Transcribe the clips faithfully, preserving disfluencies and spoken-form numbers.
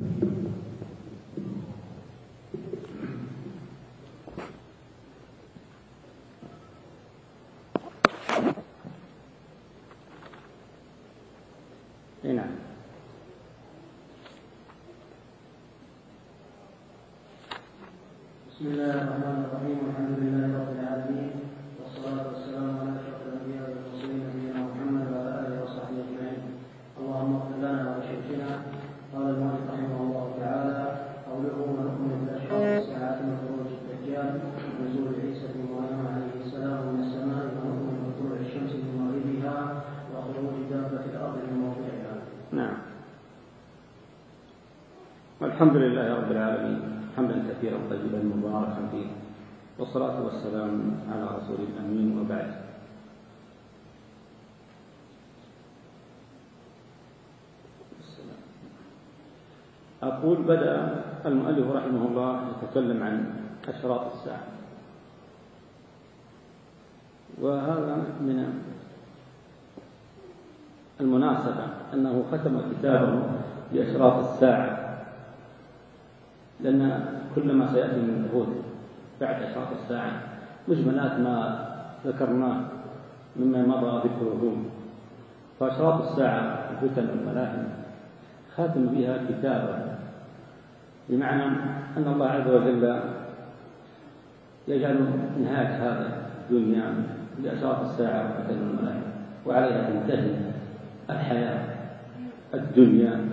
نعم. بسم الله الرحمن الرحيم، والحمد لله رب العالمين، والصلاة والسلام على أشرف الأنبياء والمرسلين نبينا محمد وعلى آله وصحبه أجمعين. اللهم اغفر لنا ولشيخنا. قال المؤلف رحمه الله تعالى: قوله ونؤمن بأشراط الساعة من خروج الدجال ونزول عيسى بن مريم عليه السلام من السماء، ونؤمن بطلوع الشمس من مغربها وخروج دابة الأرض من موضعها. نعم. والحمد لله رب العالمين حمدا كثيرا طيبا مباركا فيه، والصلاة والسلام على رسول الأمين، وبعد. أقول بدأ المؤلف رحمه الله يتكلم عن أشراط الساعة، وهذا من المناسبة أنه ختم كتابه بأشراط الساعة، لأن كل ما سيأتي من جهود بعد أشراط الساعة مجملات ما ذكرناه مما مضى ذكره. فأشراط الساعة الفتن والملاحم خاتم بها كتابا، بمعنى أن الله عز وجل يجعل نهاية هذا الدنيا بأشراط الساعة والفتن والملاحم، وعليها تنتهي الحياة الدنيا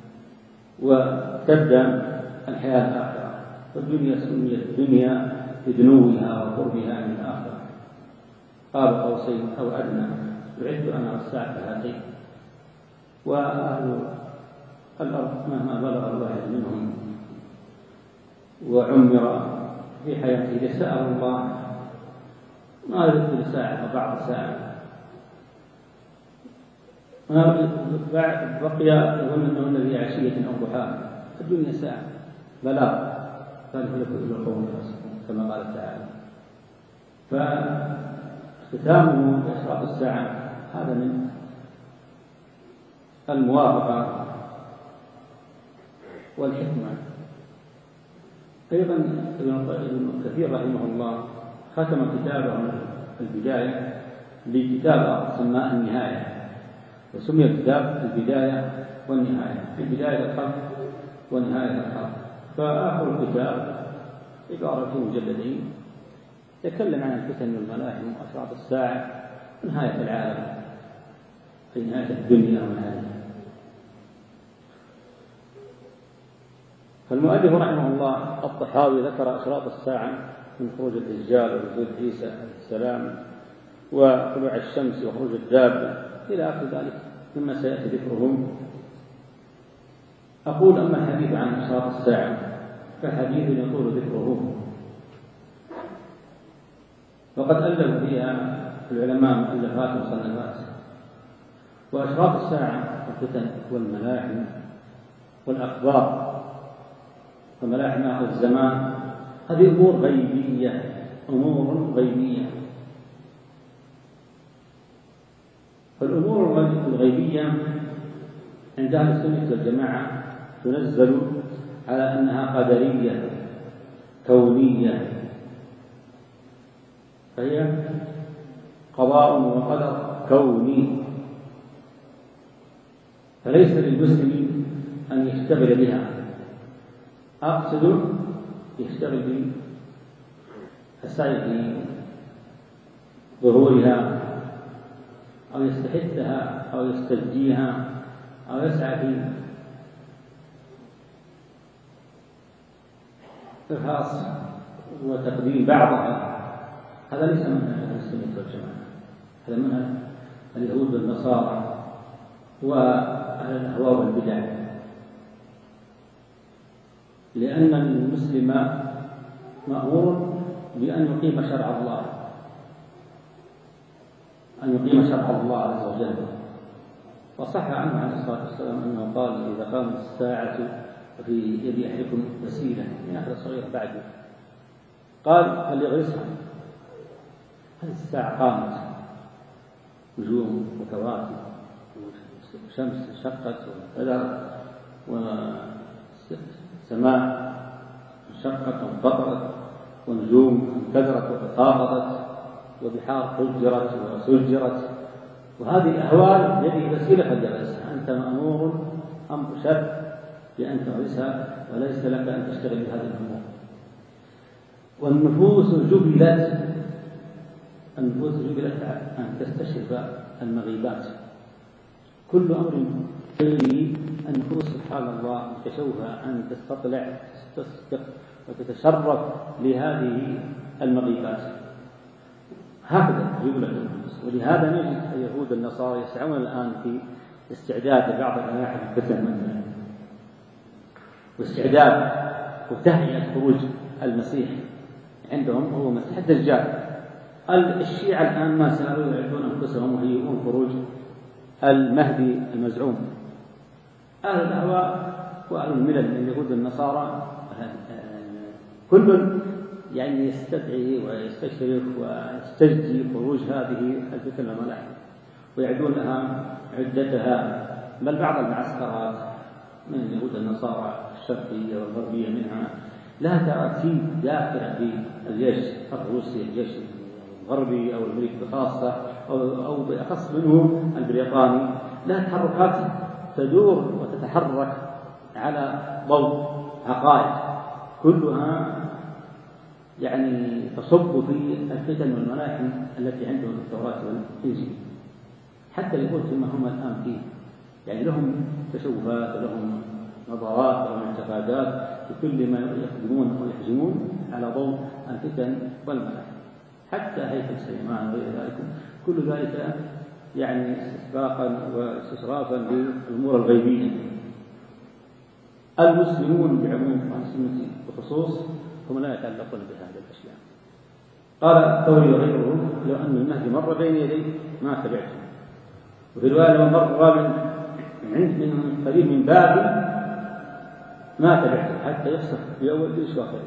وتبدأ الحياة الآخرة. والدنيا سميت الدنيا لدنوها وقربها من الآخرة. قاب قوسين أو أدنى، يعد أنا والساعة هاتين. وأهل الأرض مهما بلغ الواحد منهم وعمر في حياته يسأل الله ما يدخل ساعة وبعض ساعة، ما بقي يظن أنه الذي عشية أو ضحاها. الدنيا ساعة بلاغ، فالهلك إلى القوم الفاسقين كما قال تعالى. فاختتامه بأشراط الساعة هذا من الموافقة والحكمة. أيضا ابن كثير رحمه الله ختم كتابه البداية بكتاب سماه النهاية، وسمي كتاب البداية والنهاية، في بداية الخلق ونهاية الخلق. فآخر الكتاب عبارة في مجلدين يتكلم عن الفتن والملاحم وأشراط الساعة، نهاية العالم، في نهاية الدنيا ونهاية. فالمؤلف رحمه الله الطحاوي ذكر أشراط الساعة من خروج الدجال ونزول عيسى عليه السلام وطلوع الشمس وخروج الدابة إلى آخر ذلك مما سيأتي ذكره. أقول: أما الحديث عن أشراط الساعة فحديث يطول ذكره، وقد ألفوا فيها العلماء مؤلفات ومصنفات. وأشراط الساعة الفتن والملاحم والأخبار وملاحم آخر الزمان هذه أمور غيبية، أمور غيبية. فالأمور الغيبية عند أهل السنة والجماعة تنزل على أنها قدرية كونية، فهي قضاء وقدر كوني، فليس للمسلم أن يشتغل بها. أقصد يشتغل بالسعي في ظهورها أو يستحثها أو يستجديها أو يسعى في إرهاص وتقديم بعضها. هذا ليس منهج أهل السنة والجماعة، هذا منهج اليهود والنصارى وأهل الأهواء والبدع. لأن المسلم مأمور بأن يقيم شرع الله، أن يقيم شرع الله عز وجل. وصح عنه عليه الصلاة والسلام أنه قال: إذا قامت الساعة وفي يد أحدكم وسيلة من أحد الصغيرة بعده، قال: فليغرسها. هذه الساعة قامت، نجوم وكواكب وشمس انشقت وقدر السماء انشقت وانفطرت، ونجوم انكدرت وتساقطت، وبحار فجرت وسجرت، وهذه الأهوال يدي وسيلة فجرسها. أنت مأمور أمر شر بأن تمارسها، وليس لك أن تشتغل بهذه الأمور. والنفوس جبلت النفوس جبلت أن تستشرف المغيبات. كل أمر يجري النفوس سبحان الله تشوفها أن تستطلع تستسقط وتتشرف لهذه المغيبات. هكذا جبلت النفوس. ولهذا نجد اليهود النصارى يسعون الآن في استعداد لبعض الملاحم الفتن مثلا، واستعداد وتهيئة خروج المسيح. عندهم هو مسيح الدجال. الشيعة الآن ما ساروا يعدون أنفسهم ويهيئون خروج المهدي المزعوم. أهل الأهواء وأهل الملل من اليهود النصارى كل يعني يستدعي ويستشرف ويستجدي خروج هذه الفتن والملاحم، ويعدون لها عدتها. بل بعض المعسكرات من اليهود النصارى الشرقية والغربية منها لها تراتيب داخلة في الجيش الروسي، الجيش الغربي أو الأمريكي بخاصة، أو, أو بأخص منه البريطاني، لها تحركات تدور وتتحرك على ضوء عقائد كلها يعني تصب في الفتن والملاحم التي عندهم في التوراة والإنجيل. حتى اليهود فيما هم الآن فيه يعني لهم تشوفات ولهم نظرات ولهم اعتقادات بكل ما يقدمون ويحجمون على ضوء الفتن والملاحم. حتى هيكل سليمان وغير ذلك كل ذلك يعني استسباقا واستشرافا للأمور الغيبية. المسلمون بعموم والسنة بخصوص هم لا يتعلقون بهذه الأشياء. قال الثوري وغيره: لو أن المهدي مر بين يدي ما تبعته. وفي الرواية: لو مر من من قريب من بابي ما تبعته حتى يفسخ في أول جيش وآخره.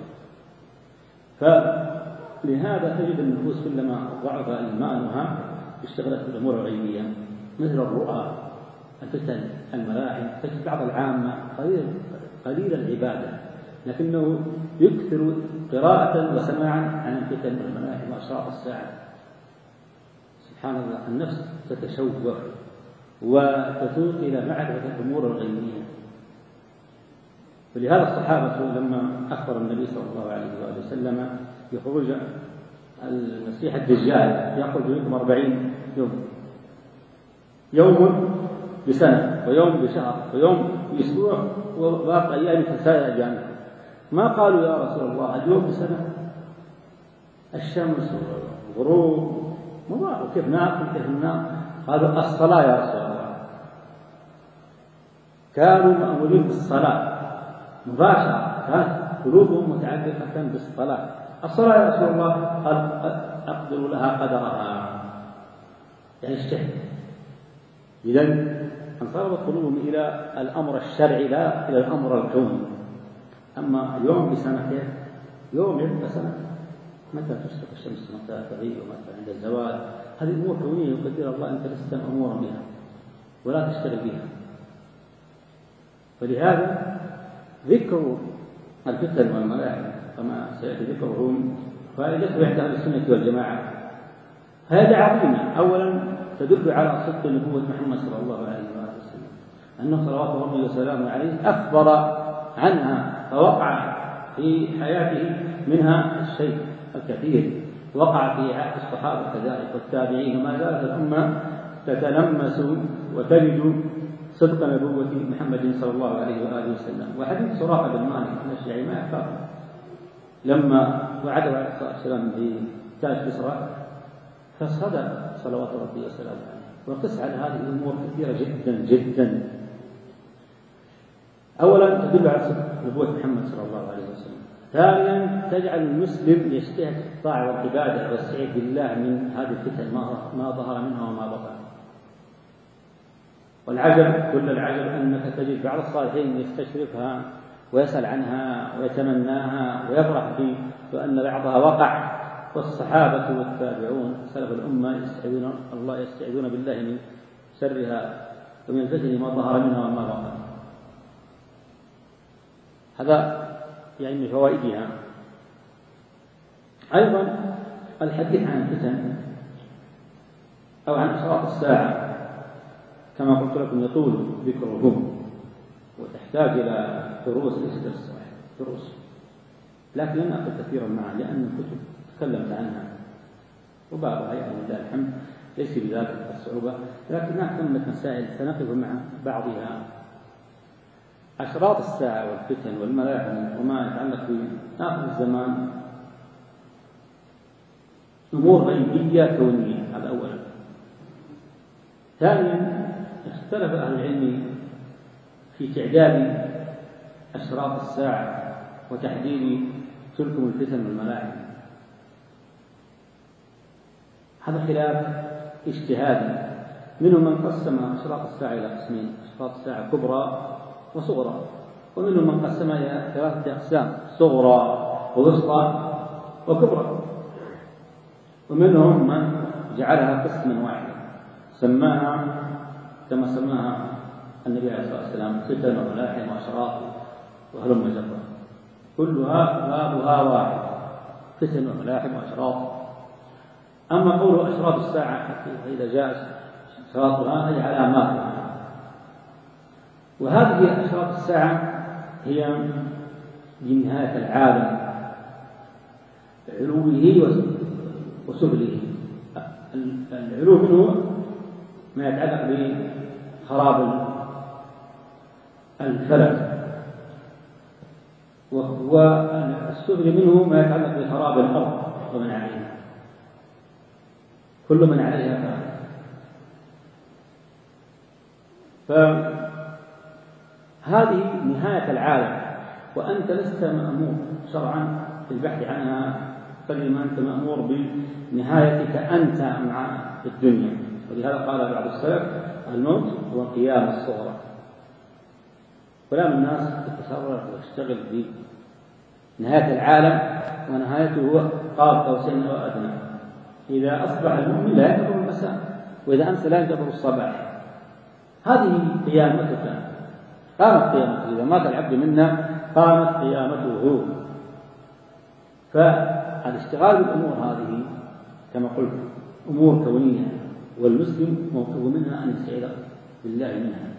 فلهذا تجد النفوس كلما ضعف إيمانها اشتغلت بالأمور الغيبية مثل الرؤى، الفتن، الملاحم. تجد بعض العامة قليل قليل العبادة لكنه يكثر قراءة وسماعا عن الفتن والملاحم وأشراط الساعة. سبحان الله، النفس تتشوق وتتوق إلى معرفة الأمور الغيبية. ولهذا الصحابة لما أخبر النبي صلى الله عليه وآله وسلم يخرج المسيح الدجال يخرج منكم أربعين يوم، يوم بسنة ويوم بشهر ويوم بأسبوع وباقي أيام فسائر جانب. ما قالوا يا رسول الله اليوم بسنة، الشمس والغروب مضاعف كيف ناكل كيف ننام؟ قالوا الصلاة يا رسول الله. كانوا مأمورين بالصلاة مباشرة، كانت قلوبهم متعلقة بالصلاة. الصلاة يا رسول الله قال أقدر لها قدرها، يعني اجتهد. إذن انصرفت قلوبهم إلى الأمر الشرعي لا إلى الأمر الكوني. أما يوم بسنة يوم يبقى سنة، متى تشرق الشمس متى تغيب ومتى عند الزوال، هذه أمور كونية يقدر الله، أنت لست أمورا بها ولا تشتغل بها. فلهذا ذكر الفتن والملاحم كما سيأتي ذكرهم فائدته عند أهل السنة والجماعة هذا عظيمة. أولا تدل على صدق نبوة محمد صلى الله عليه وسلم، أنه صلوات ربي وسلامه عليه أخبر عنها فوقع في حياته منها الشيء الكثير، وقع في عهد الصحابة كذلك والتابعين، وما زالت الأمة تتلمس وتجد صدق نبوة محمد صلى الله عليه وآله وسلم. وحديث سراقة بن مالك الأشجعي ما يخاف لما وعده عليه الصلاة والسلام بتاج كسرى فصدق صلوات ربي وسلامه عليه. وقس على هذه الأمور كثيرة جدا جدا. أولا تدل على صدق نبوة محمد صلى الله عليه وسلم. ثانيا تجعل المسلم يجتهد في الطاعة والعبادة والسعي بالله من هذه الفتن ما ظهر منها وما بطن. والعجب كل العجب أنك تجد بعض الصالحين يستشرفها ويسأل عنها ويتمناها ويفرح به، وأن بعضها وقع. والصحابة والتابعون سلف الأمة يستعيذون الله يستعيذون بالله من شرها ومن الفتن ما ظهر منها وما بطن. هذا يعني من فوائدها. أيضا الحديث عن الفتن أو عن أشراط الساعة كما قلت لكم يطول ذكرهم وتحتاج إلى دروس ليست الصحيح دروس، لكن لم أقل كثيرا معها لأن الكتب تكلمت عنها وبعضها يعني لله الحمد ليس بذلك الصعوبة، لكن هناك ثمة مسائل سنقف مع بعضها. أشراط الساعة والفتن والملاحم وما يتعلق بآخر الزمان أمور غيبية كونية، هذا أولا. ثانيا اختلف أهل العلم في تعداد أشراط الساعة وتحديد تلكم الفتن والملاحم، هذا خلاف اجتهادي. منهم من قسم أشراط الساعة إلى قسمين، أشراط الساعة كبرى وصغرى، ومنهم من قسمها إلى ثلاثة أقسام، صغرى ووسطى وكبرى، ومنهم من جعلها قسما واحدا سماها كما سماها النبي عليه الصلاة والسلام فتن وملاحم وأشراط وهلم جرا، كلها بابها واحد، فتن وملاحم وأشراط. أما قول أشراط الساعة فإذا جاء أشراطها أي علاماتها، وهذه أشراط الساعة هي لنهاية العالم علوه وسفله. العلو منه ما يتعلق بخراب الفلك، والسفل منه ما يتعلق بخراب الأرض ومن عليها، كل من عليها فان. فهذه نهاية العالم، وأنت لست مأمور شرعا في البحث عنها، بل ما أنت مأمور بنهايتك أنت مع الدنيا. ولهذا قال بعض السلف الموت هو قيام الصغرى. كلام الناس تتسرع ويشتغل بنهاية العالم، ونهايته هو قاب قوسين أو أدنى. إذا أصبح المؤمن لا ينتظر المساء، وإذا أمسى لا ينتظر الصباح. هذه قيامتك، قامت قيامته، إذا مات العبد منا قامت قيامته. فالاشتغال بالأمور هذه كما قلت أمور كونية، والمسلم موقف منها أن يستعيذ بالله منها.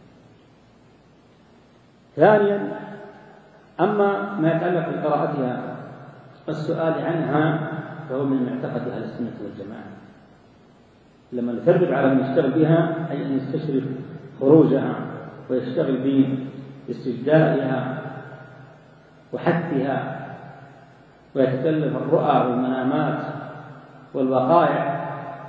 ثانيا أما ما يتعلق بقراءتها السؤال عنها فهو من معتقد أهل السنة والجماعة. لما نثرب على من يشتغل بها أي أن يستشرف خروجها ويشتغل باستجدائها وحثها ويتكلف الرؤى والمنامات والوقائع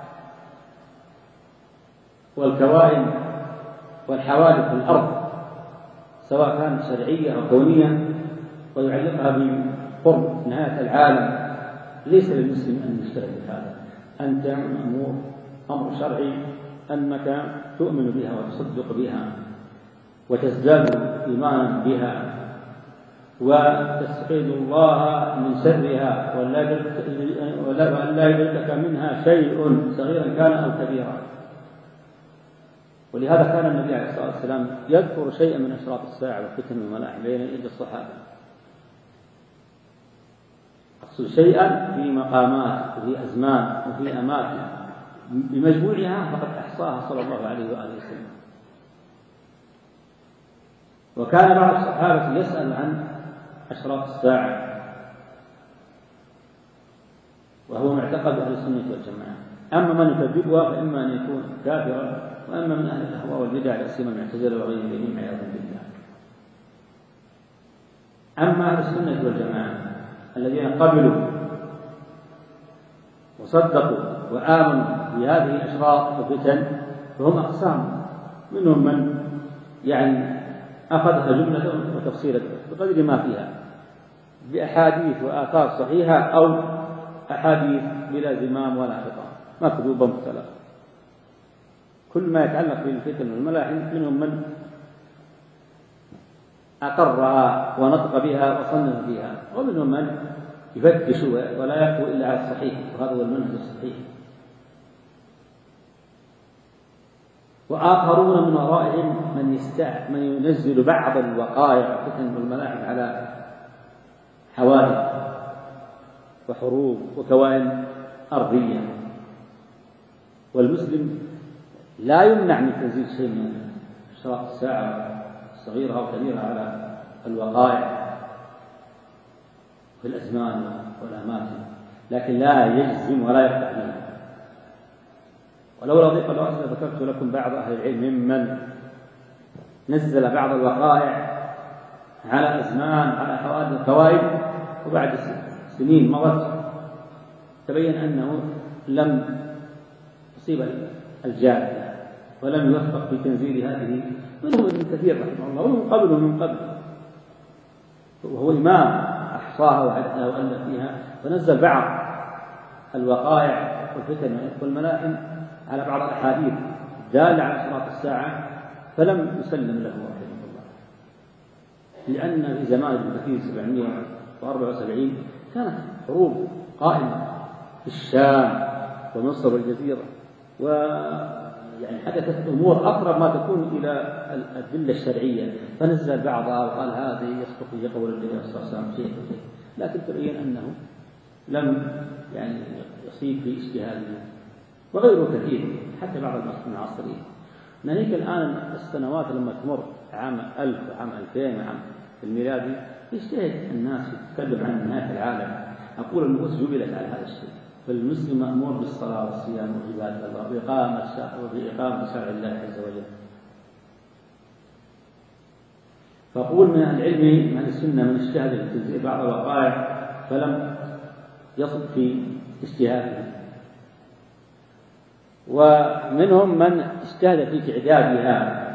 والكوائن والحوادث في الأرض سواء كانت شرعية أو كونية، ويعلقها بقرب نهاية العالم. ليس للمسلم أن يشتغل بهذا. أنت مأمور أمر شرعي أنك تؤمن بها وتصدق بها وتزداد إيمانا بها وتستعيذ الله من شرها وأن لا يدركك منها شيء صغيرا كان أو كبيرا. ولهذا كان النبي عليه الصلاة والسلام يذكر شيئا من أشراط الساعة والفتن والملاحم بين يدي الصحابة، أقصد شيئا في مقامات وفي أزمان وفي أماكن بمجموعها فقد أحصاها صلى الله عليه وآله وسلم. وكان بعض الصحابة يسأل عن أشراط الساعة وهو معتقد أهل السنة والجماعة. أما من يكذبها فإما أن يكون كافرا، وأما من أهل الأهواء والبدع الأسيمة المعتزلة وغيرهم عياذا بالله. أما أهل السنة والجماعة الذين قبلوا وصدقوا وآمنوا بهذه الأشراط والفتن فهم أقسام. منهم من يعني أخذها جملة وتفصيلا بقدر ما فيها بأحاديث وآثار صحيحة أو أحاديث بلا زمام ولا خطاب مكذوبة مختلفة. كل ما يتعلق بالفتن والملاحم منهم من أقرها ونطق بها وصنف بها، ومنهم من يفتش ولا يقوى إلا على الصحيح، وهذا هو المنهج الصحيح. وآخرون من ورائهم من يستع من ينزل بعض الوقائع الفتن والملاحم على حوادث وحروب وكوائن أرضية، والمسلم لا يمنع من تنزيل شيء من إشراق الساعة الصغيرة أو كبيرة على الوقائع في الأزمان والأماكن، لكن لا يجزم ولا يقطع منها. ولولا ضيق الوقت ذكرت لكم بعض أهل العلم ممن نزل بعض الوقائع على أزمان على حوادث وكوائد، وبعد سنين مضت تبين أنه لم يصيب الجادة ولم يوفق في تنزيل هذه، منهم ابن كثير رحمه الله ومن قبله من قبل، وهو إمام أحصاها وعدها وألف فيها، فنزل بعض الوقائع والفتن والملاحم على بعض الأحاديث دالة على أشراط الساعة، فلم يسلم له رحمه الله، لأن في زمان ابن كثير سبعمائة وأربعة وسبعين كانت حروب قائمة في الشام ومصر والجزيرة، ويعني حدثت أمور أقرب ما تكون إلى الأدلة الشرعية، فنزل بعضها وقال هذه يصدق في قول النبي صلى الله عليه وسلم شيء شيء، لكن تبين أنه لم يعني يصيب في اجتهاده، وغيره كثير حتى بعض المعاصرين. ناهيك الآن السنوات لما تمر عام ألف وعام ألفين وعام الميلادي يجتهد الناس يتكلم عن نهاية العالم، أقول النفوس جبلت على هذا الشيء، فالمسلم مأمور بالصلاة والصيام وعبادة الله وإقامة وإقامة شرع الله عز وجل. فأقول من العلم من السنة من اجتهد في تنزيل بعض الوقائع فلم يصب في اجتهاده، ومنهم من اجتهد في تعدادها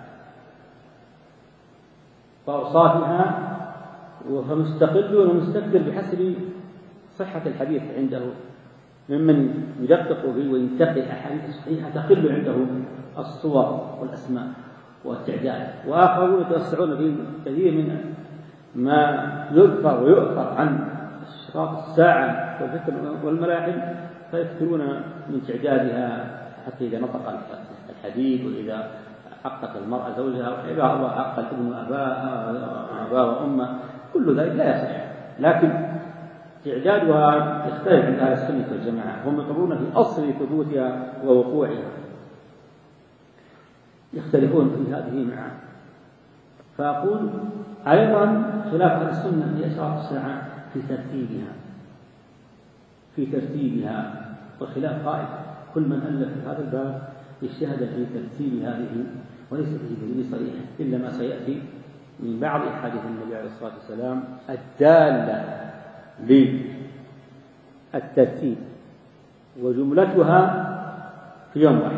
وأوصافها، فمستقل ومستقبل بحسب صحة الحديث عنده، ممن يدقق فيه وينتقي الأحاديث الصحيحة تقل عنده الصور والأسماء والتعداد، وآخرون يتوسعون في كثير من ما يذكر ويؤثر عن أشراط الساعة والفتن والملاحم، فيكثرون من تعدادها حتى إذا نطق الحديد وإذا حقت المرأة زوجها وإذا الله حق الابن أباه وأمه، كل ذلك لا يصح، لكن تعدادها يختلف عند أهل السنة والجماعة، هم يقرون في أصل ثبوتها ووقوعها، يختلفون في هذه معا. فأقول أيضا خلاف أهل السنة في أشراط الساعة في ترتيبها في ترتيبها وخلاف قائد، كل من ألف في هذا الباب اجتهد في ترتيب هذه، وليس فيه دليل صريح إلا ما سيأتي من بعض أحاديث النبي عليه الصلاة والسلام الدالة للترتيب، وجملتها في يوم واحد،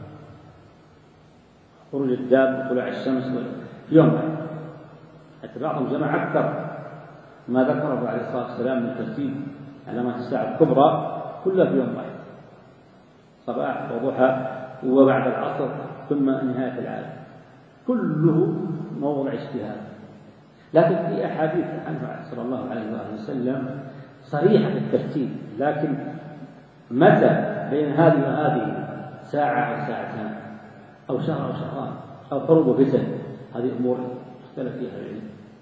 خروج الداب وطلوع الشمس في يوم واحد، حتى بعضهم جمع أكثر ما ذكره عليه الصلاة والسلام من ترتيب علامات الساعة الكبرى كلها في يوم واحد، صباح وضحى وبعد العصر ثم نهاية العالم، كله موضع اجتهاد. لكن في أحاديث عنه صلى الله عليه وسلم صريحة في الترتيب، لكن متى بين هذه وهذه ساعة أو ساعتان أو شهر أو شهران أو قرب وفتن، هذه أمور اختلف فيها العلم،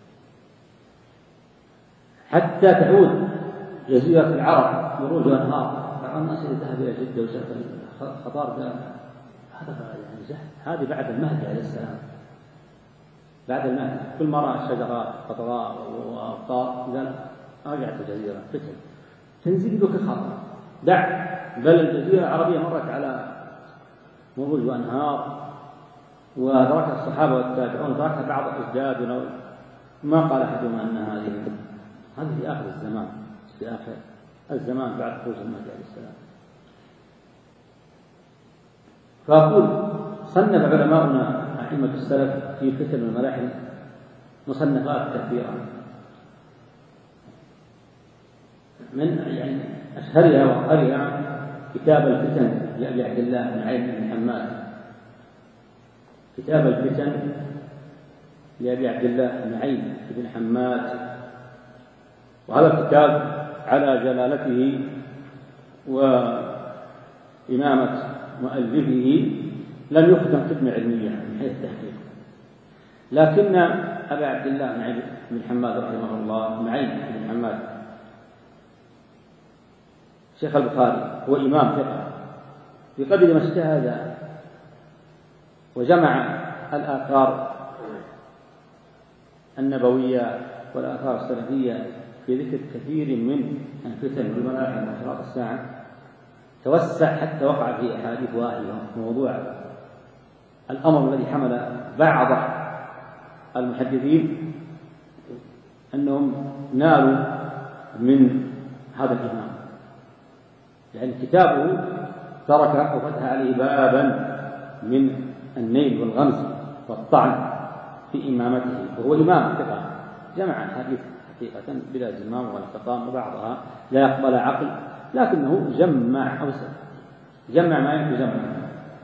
حتى تعود جزيرة العرب خروج أنهار. بعض الناس ذهب إلى جدة وشاف الخطار هذا يعني زهد، هذه بعد المهدي عليه السلام، بعد المهدي كل ما رأى الشجرات خضراء وأبطار قال أرجعت الجزيرة فتن، تنزل بك خطر دع، بل الجزيرة العربية مرت على موج وأنهار وأدركها الصحابة والتابعون، أدركها بعض الأجداد، ما قال أحدهم أن هذه هذه في آخر الزمان، في آخر الزمان بعد خروج المهدي عليه السلام. فأقول صنف علماؤنا أئمة السلف في الفتن والملاحم مصنفات كثيرة، من يعني أشهرها وأقرها كتاب الفتن لأبي عبد الله بن عين بن حماد، كتاب الفتن لأبي عبد الله بن عين بن حماد، وهذا الكتاب على جلالته وإمامة مؤلفه لم يختم ختمة علمية من حيث التحقيق، لكن أبا عبد الله معين بن حماد رحمه الله، معين بن حماد شيخ البخاري هو إمام ثقة بقدر ما اجتهد وجمع الآثار النبوية والآثار السلفية في ذكر كثير من الفتن والملاحم وأشراط الساعة، توسع حتى وقع في أحاديث واهية موضوع الأمر الذي حمل بعض المحدثين أنهم نالوا من هذا الإمام، يعني كتابه ترك أو فتح عليه بابا من النيل والغمز والطعن في إمامته، وهو إمام ثقة جمع الحديث حقيقة بلا زمام ولا سقام، وبعضها لا يقبل عقل، لكنه جمع أو جمع ما يمكن جمع.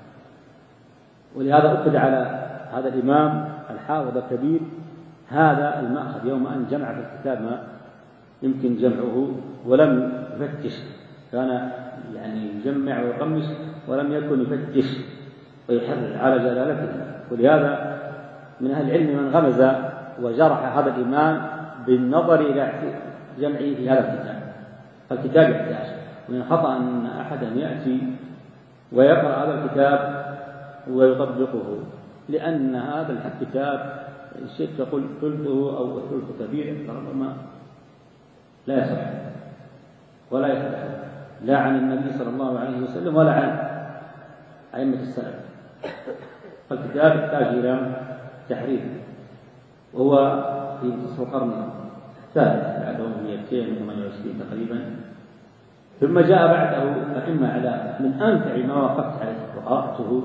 ولهذا أخذ على هذا الإمام الحافظ الكبير هذا المأخذ يوم أن جمع في الكتاب ما يمكن جمعه ولم يفتش، كان يعني يجمع ويقمش ولم يكن يفتش ويحرر على جلالته. ولهذا من أهل العلم من غمز وجرح هذا الإمام بالنظر إلى جمعه في هذا الكتاب، فالكتاب يحتاج، ومن خطأ أن أحدا يأتي ويقرأ هذا الكتاب ويطبقه، لأن هذا الكتاب الشيخ يقول ثلثه أو ثلث كبير ربما لا يصح ولا يصح لا عن النبي صلى الله عليه وسلم ولا عن أئمة السلف، فالكتاب يحتاج إلى تحريف، وهو في نصف القرن الثالث بعده مئتين وثمانية وعشرين تقريبا. ثم جاء بعده أئمة على من أنفع ما وقفت عليه وقرأته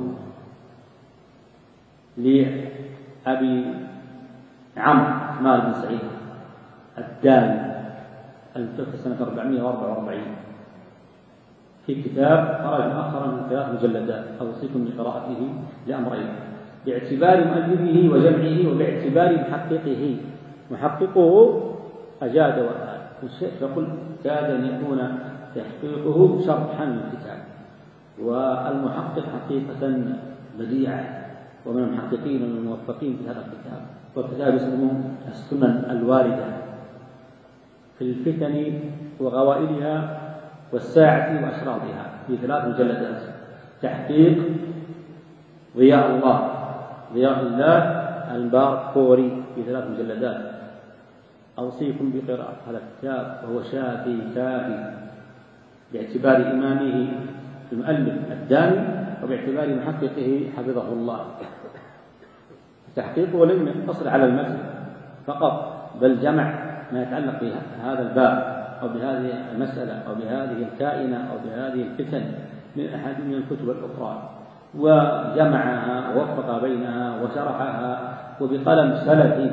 لأبي عمرو مال بن سعيد الداني المتوفى سنة أربعمائة وأربعة وأربعين في كتاب خرج مؤخرا من ثلاث مجلدات أوصيكم بقراءته لأمرين: باعتبار مؤلفه وجمعه، وباعتبار محققه. محققه أجاد وآل، والشيخ يقول كاد أن يكون تحقيقه شرحا للكتاب، والمحقق حقيقة بديعة ومن المحققين الموفقين في هذا الكتاب. والكتاب اسمه السنن الواردة في الفتن وغوائلها والساعة وأشراطها في ثلاث مجلدات، تحقيق ضياء الله ضياء الله البارقوري في ثلاث مجلدات. أوصيكم بقراءة هذا الكتاب وهو شافي كافي باعتبار إمامه المؤلف الداني وباعتبار محققه حفظه الله. تحقيقه لم يقتصر على المتن فقط، بل جمع ما يتعلق بهذا الباب أو بهذه المسألة أو بهذه الكائنة أو بهذه الفتن من أحد من الكتب الأخرى، وجمعها ووفق بينها وشرحها وبقلم سلفي.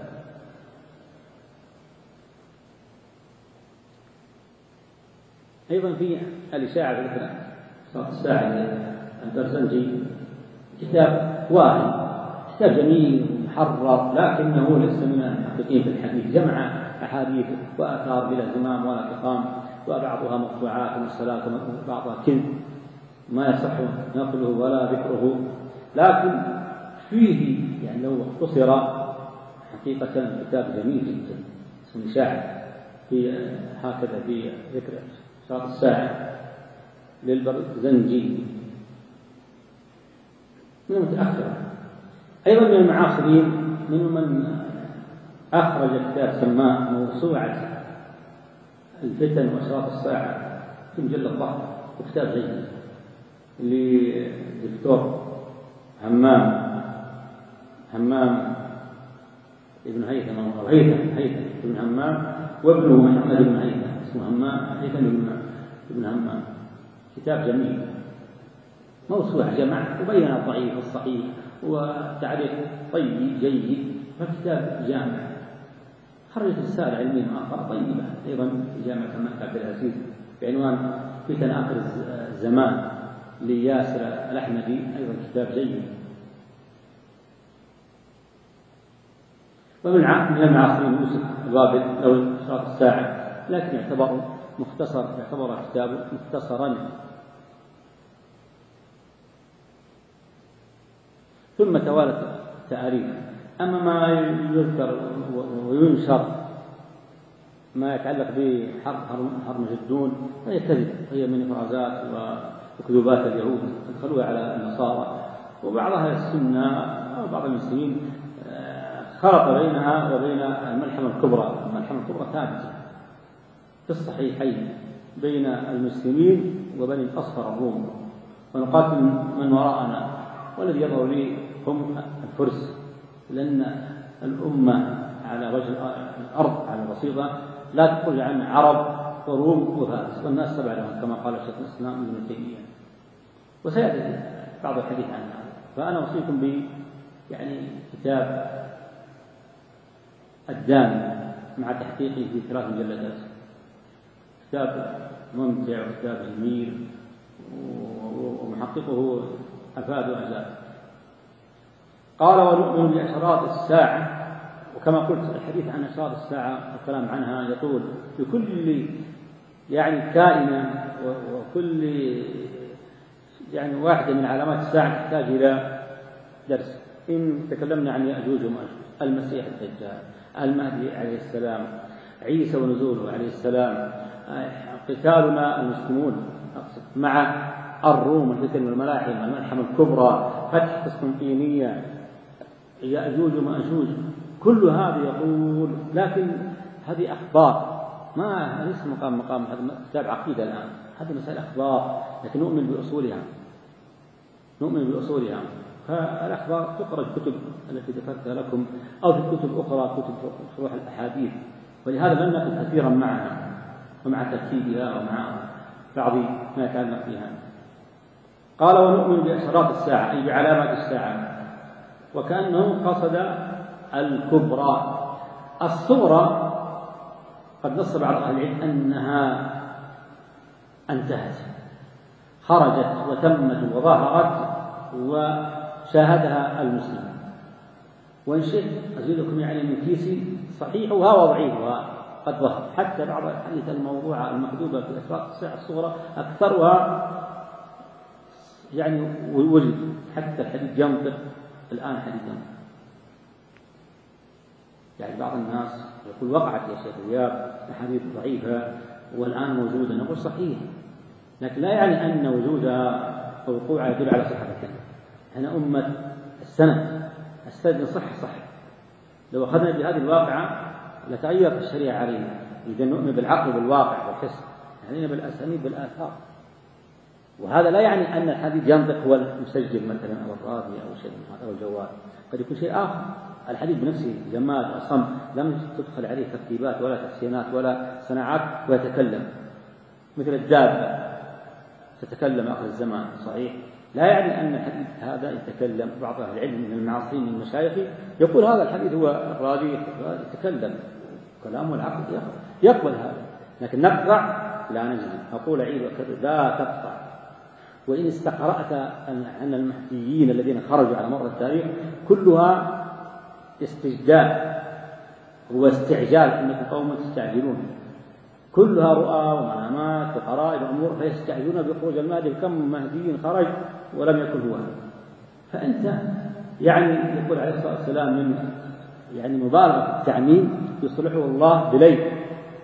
أيضا في الإشاعة في ذكر الساعة البرزنجي كتاب واحد، كتاب جميل محرر، لكنه ليس من المحققين في الحديث، جمع أحاديث وآثار بلا زمام ولا فقام، وبعضها مقطوعات مرسلات وبعضها كذب ما يصح نقله ولا ذكره، لكن فيه يعني لو اختصر حقيقة الكتاب جميل جدا اسمه الإشاعة في هكذا في ذكر أشراط الساعة للبرزنجي من المتأخرة. أيضا من المعاصرين ممن أخرج كتاب سماه موسوعة الفتن وأشراط الساعة في مجلد ضخم، وكتاب جيد للدكتور همام همام ابن هيثم أو هيثم هيثم ابن همام وابنه محمد بن هيثم اسمه همام هيثم ابن همام. كتاب جميل موسوعة جمع وبين الضعيف والصحيح وتعريف طيب جيد، فكتاب جامع. خرجت رسالة علمية آخر طيبة أيضا في جامعة الملك عبد العزيز بعنوان فتن آخر الزمان لياسر الأحمدي، أيضا كتاب جيد. ومن المعاصرين يوسف الوابل أو أشراط الساعة، لكن يعتبر مختصر يعتبر كتابه مختصرا. ثم توالت تأليف أما ما يذكر وينشر ما يتعلق بحرب هرمجدون فهي كذب، هي من إفرازات وكذوبات اليهود أدخلوها على النصارى وبعضها السنة وبعض المسلمين خلط بينها وبين الملحمة الكبرى. الملحمة الكبرى ثابتة في الصحيحين بين المسلمين وبين الأصفر الروم، ونقاتل من وراءنا، والذي يظهر لي هم الفرس، لأن الأمة على وجه الأرض على البسيطة لا تخرج عن عرب وروم وفارس، والناس تبع لهم كما قال شيخ الإسلام ابن تيمية، وسيأتي بعض الحديث عن هذا. فأنا أوصيكم ب يعني كتاب الدام مع تحقيقه في ثلاث مجلدات، كتاب ممتع وكتاب جميل ومحققه أفاد وأجاب. قال ونؤمن بأشراط الساعة، وكما قلت الحديث عن أشراط الساعة والكلام عنها يطول، بكل يعني كائنة وكل يعني واحدة من علامات الساعة تحتاج إلى درس. إن تكلمنا عن يأجوج ومأجوج، المسيح الدجال، المهدي عليه السلام، عيسى ونزوله عليه السلام، قتالنا المسلمون مع الروم، الفتن والملاحم، الملحمة الكبرى، فتح قسطنطينية، يأجوج ومأجوج، كل هذا يقول. لكن هذه أخبار، ما ليس مقام مقام هذا كتاب عقيدة الآن، هذه مسائل أخبار، لكن نؤمن بأصولها، نؤمن بأصولها. فالأخبار تقرأ الكتب التي ذكرتها لكم أو في كتب أخرى، كتب شروح الأحاديث، ولهذا لم نقل كثيرا معها ومع ترتيبها ومع بعض ما يتعلق بها. قال ونؤمن بأشراط الساعة أي بعلامات الساعة، وكأنه قصد الكبرى. الصغرى قد نص بعض أهل العلم أنها انتهت، خرجت وتمت وظهرت وشاهدها المسلم. وإن شئت أزيدكم يعني من كيسي صحيحها وضعيفها قد ظهر، حتى بعض الحديث الموضوعة المكذوبة في أشراط الساعة الصغرى أكثرها يعني وجد، حتى الحديث ينطق الآن، حديث ينطق. يعني بعض الناس يقول وقعت يا شيخ رياض أحاديث ضعيفة والآن موجودة، نقول صحيح، لكن لا يعني أن وجودها ووقوعها يدل على صحة الكلام. احنا أمة السنة، السنة صح صح، لو أخذنا بهذه الواقعة لتغيرت الشريعة علينا. إذا نؤمن بالعقل بالواقع والحس، يعني بالأسانيد بالآثار. وهذا لا يعني أن الحديث ينطق هو المسجل مثلا أو الراديو أو شيء من هذا أو الجوال، قد يكون شيء آخر. الحديث بنفسه جماد أصم، لم تدخل عليه ترتيبات ولا تحسينات ولا صناعات ويتكلم مثل الدابة تتكلم آخر الزمان، صحيح. لا يعني أن الحديث هذا يتكلم. بعض أهل العلم من المعاصرين من المشايخ يقول هذا الحديث هو الراديو يتكلم، كلامه العقل يقبل هذا، لكن نقطع لا نجزم. أقول عيد وكذا لا تقطع. وإن استقرأت أن المهديين الذين خرجوا على مر التاريخ كلها استجداد واستعجال، أنكم قوم تستعجلون، كلها رؤى ومنامات وقرائب وأمور، فيستعجلون بخروج المهدي. كم مهدي خرج ولم يكن هو. فأنت يعني يقول عليه الصلاة والسلام من يعني مبالغة التعميم، يصلحه الله بليل،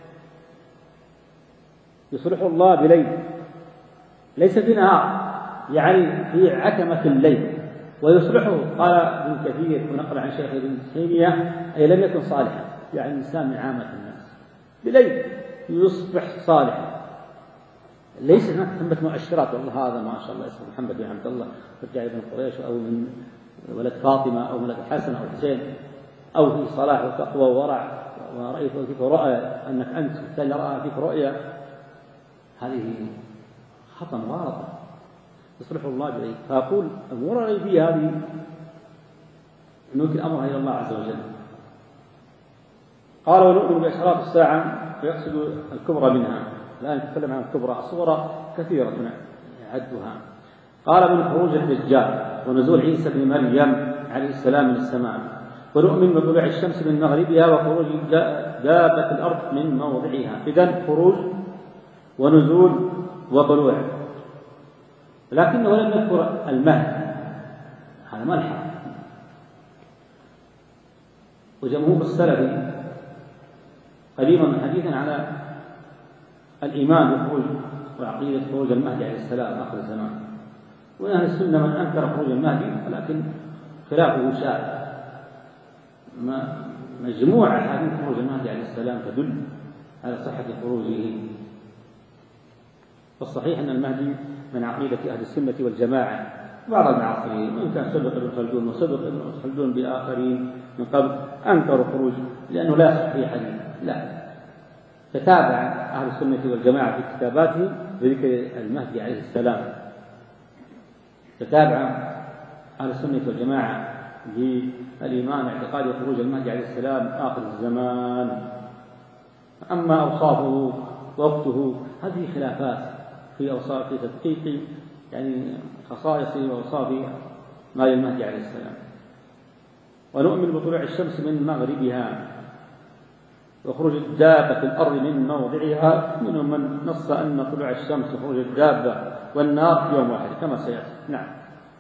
يصلحه الله بليل ليس في نهار، يعني في عتمة الليل، ويصلحه. قال ابن كثير ونقل عن شيخ ابن تيمية أي لم يكن صالحا، يعني إنسان من عامة الناس بليل يصبح صالحا. ليس هناك ثمة مؤشرات والله هذا ما شاء الله اسمه محمد بن عبد الله رجع ابن قريش أو من ولد فاطمة أو ولد الحسن أو الحسين، أو في صلاح وتقوى وورع، ورأيت فيك رؤيا أنك أنت الثاني رأى فيك رؤيا، هذه خطأ مغالطة، يصلح الله بليل. فأقول أمور غيبية هذه نوكل أمرها إلى الله عز وجل. قال ونؤمن بأشراط الساعة، ويقصد الكبرى منها، الآن نتكلم عن الكبرى، الصغرى كثيرة عدها. قال من خروج الدجال ونزول عيسى بن مريم عليه السلام من السماء، ونؤمن بطلوع الشمس من مغربها وخروج دابة الأرض من موضعها. إذن خروج ونزول وطلوع، لكنه لم يذكر المهد، هذا ملحق. وجمهور السلف قديما حديثا على الإيمان بخروج وعقيدة خروج المهدي عليه السلام آخر الزمان، وأهل السنة من أنكر خروج المهدي ولكن خلافه شاذ. مجموعة أحاديث خروج المهدي عليه السلام تدل على صحة خروجه. والصحيح أن المهدي من عقيدة أهل السنة والجماعة. بعض المعاصرين وإن كان سبق ابن خلدون وسبق ابن خلدون بآخرين من قبل أنكروا خروج لأنه لا صحيح حديث، لا، تتابع أهل السنة والجماعة في كتاباتهم بذكر المهدي عليه السلام، تتابع أهل السنة والجماعة بالإيمان اعتقاد خروج المهدي عليه السلام آخر الزمان. أما أوصافه ووقته هذه خلافات في أوصاف في تدقيق يعني خصائصه وأوصاف ما للمهدي عليه السلام. ونؤمن بطلوع الشمس من مغربها وخروج الدابة في الأرض من موضعها، منهم من نص أن طلوع الشمس وخروج الدابة والنار في يوم واحد كما سيأتي. نعم.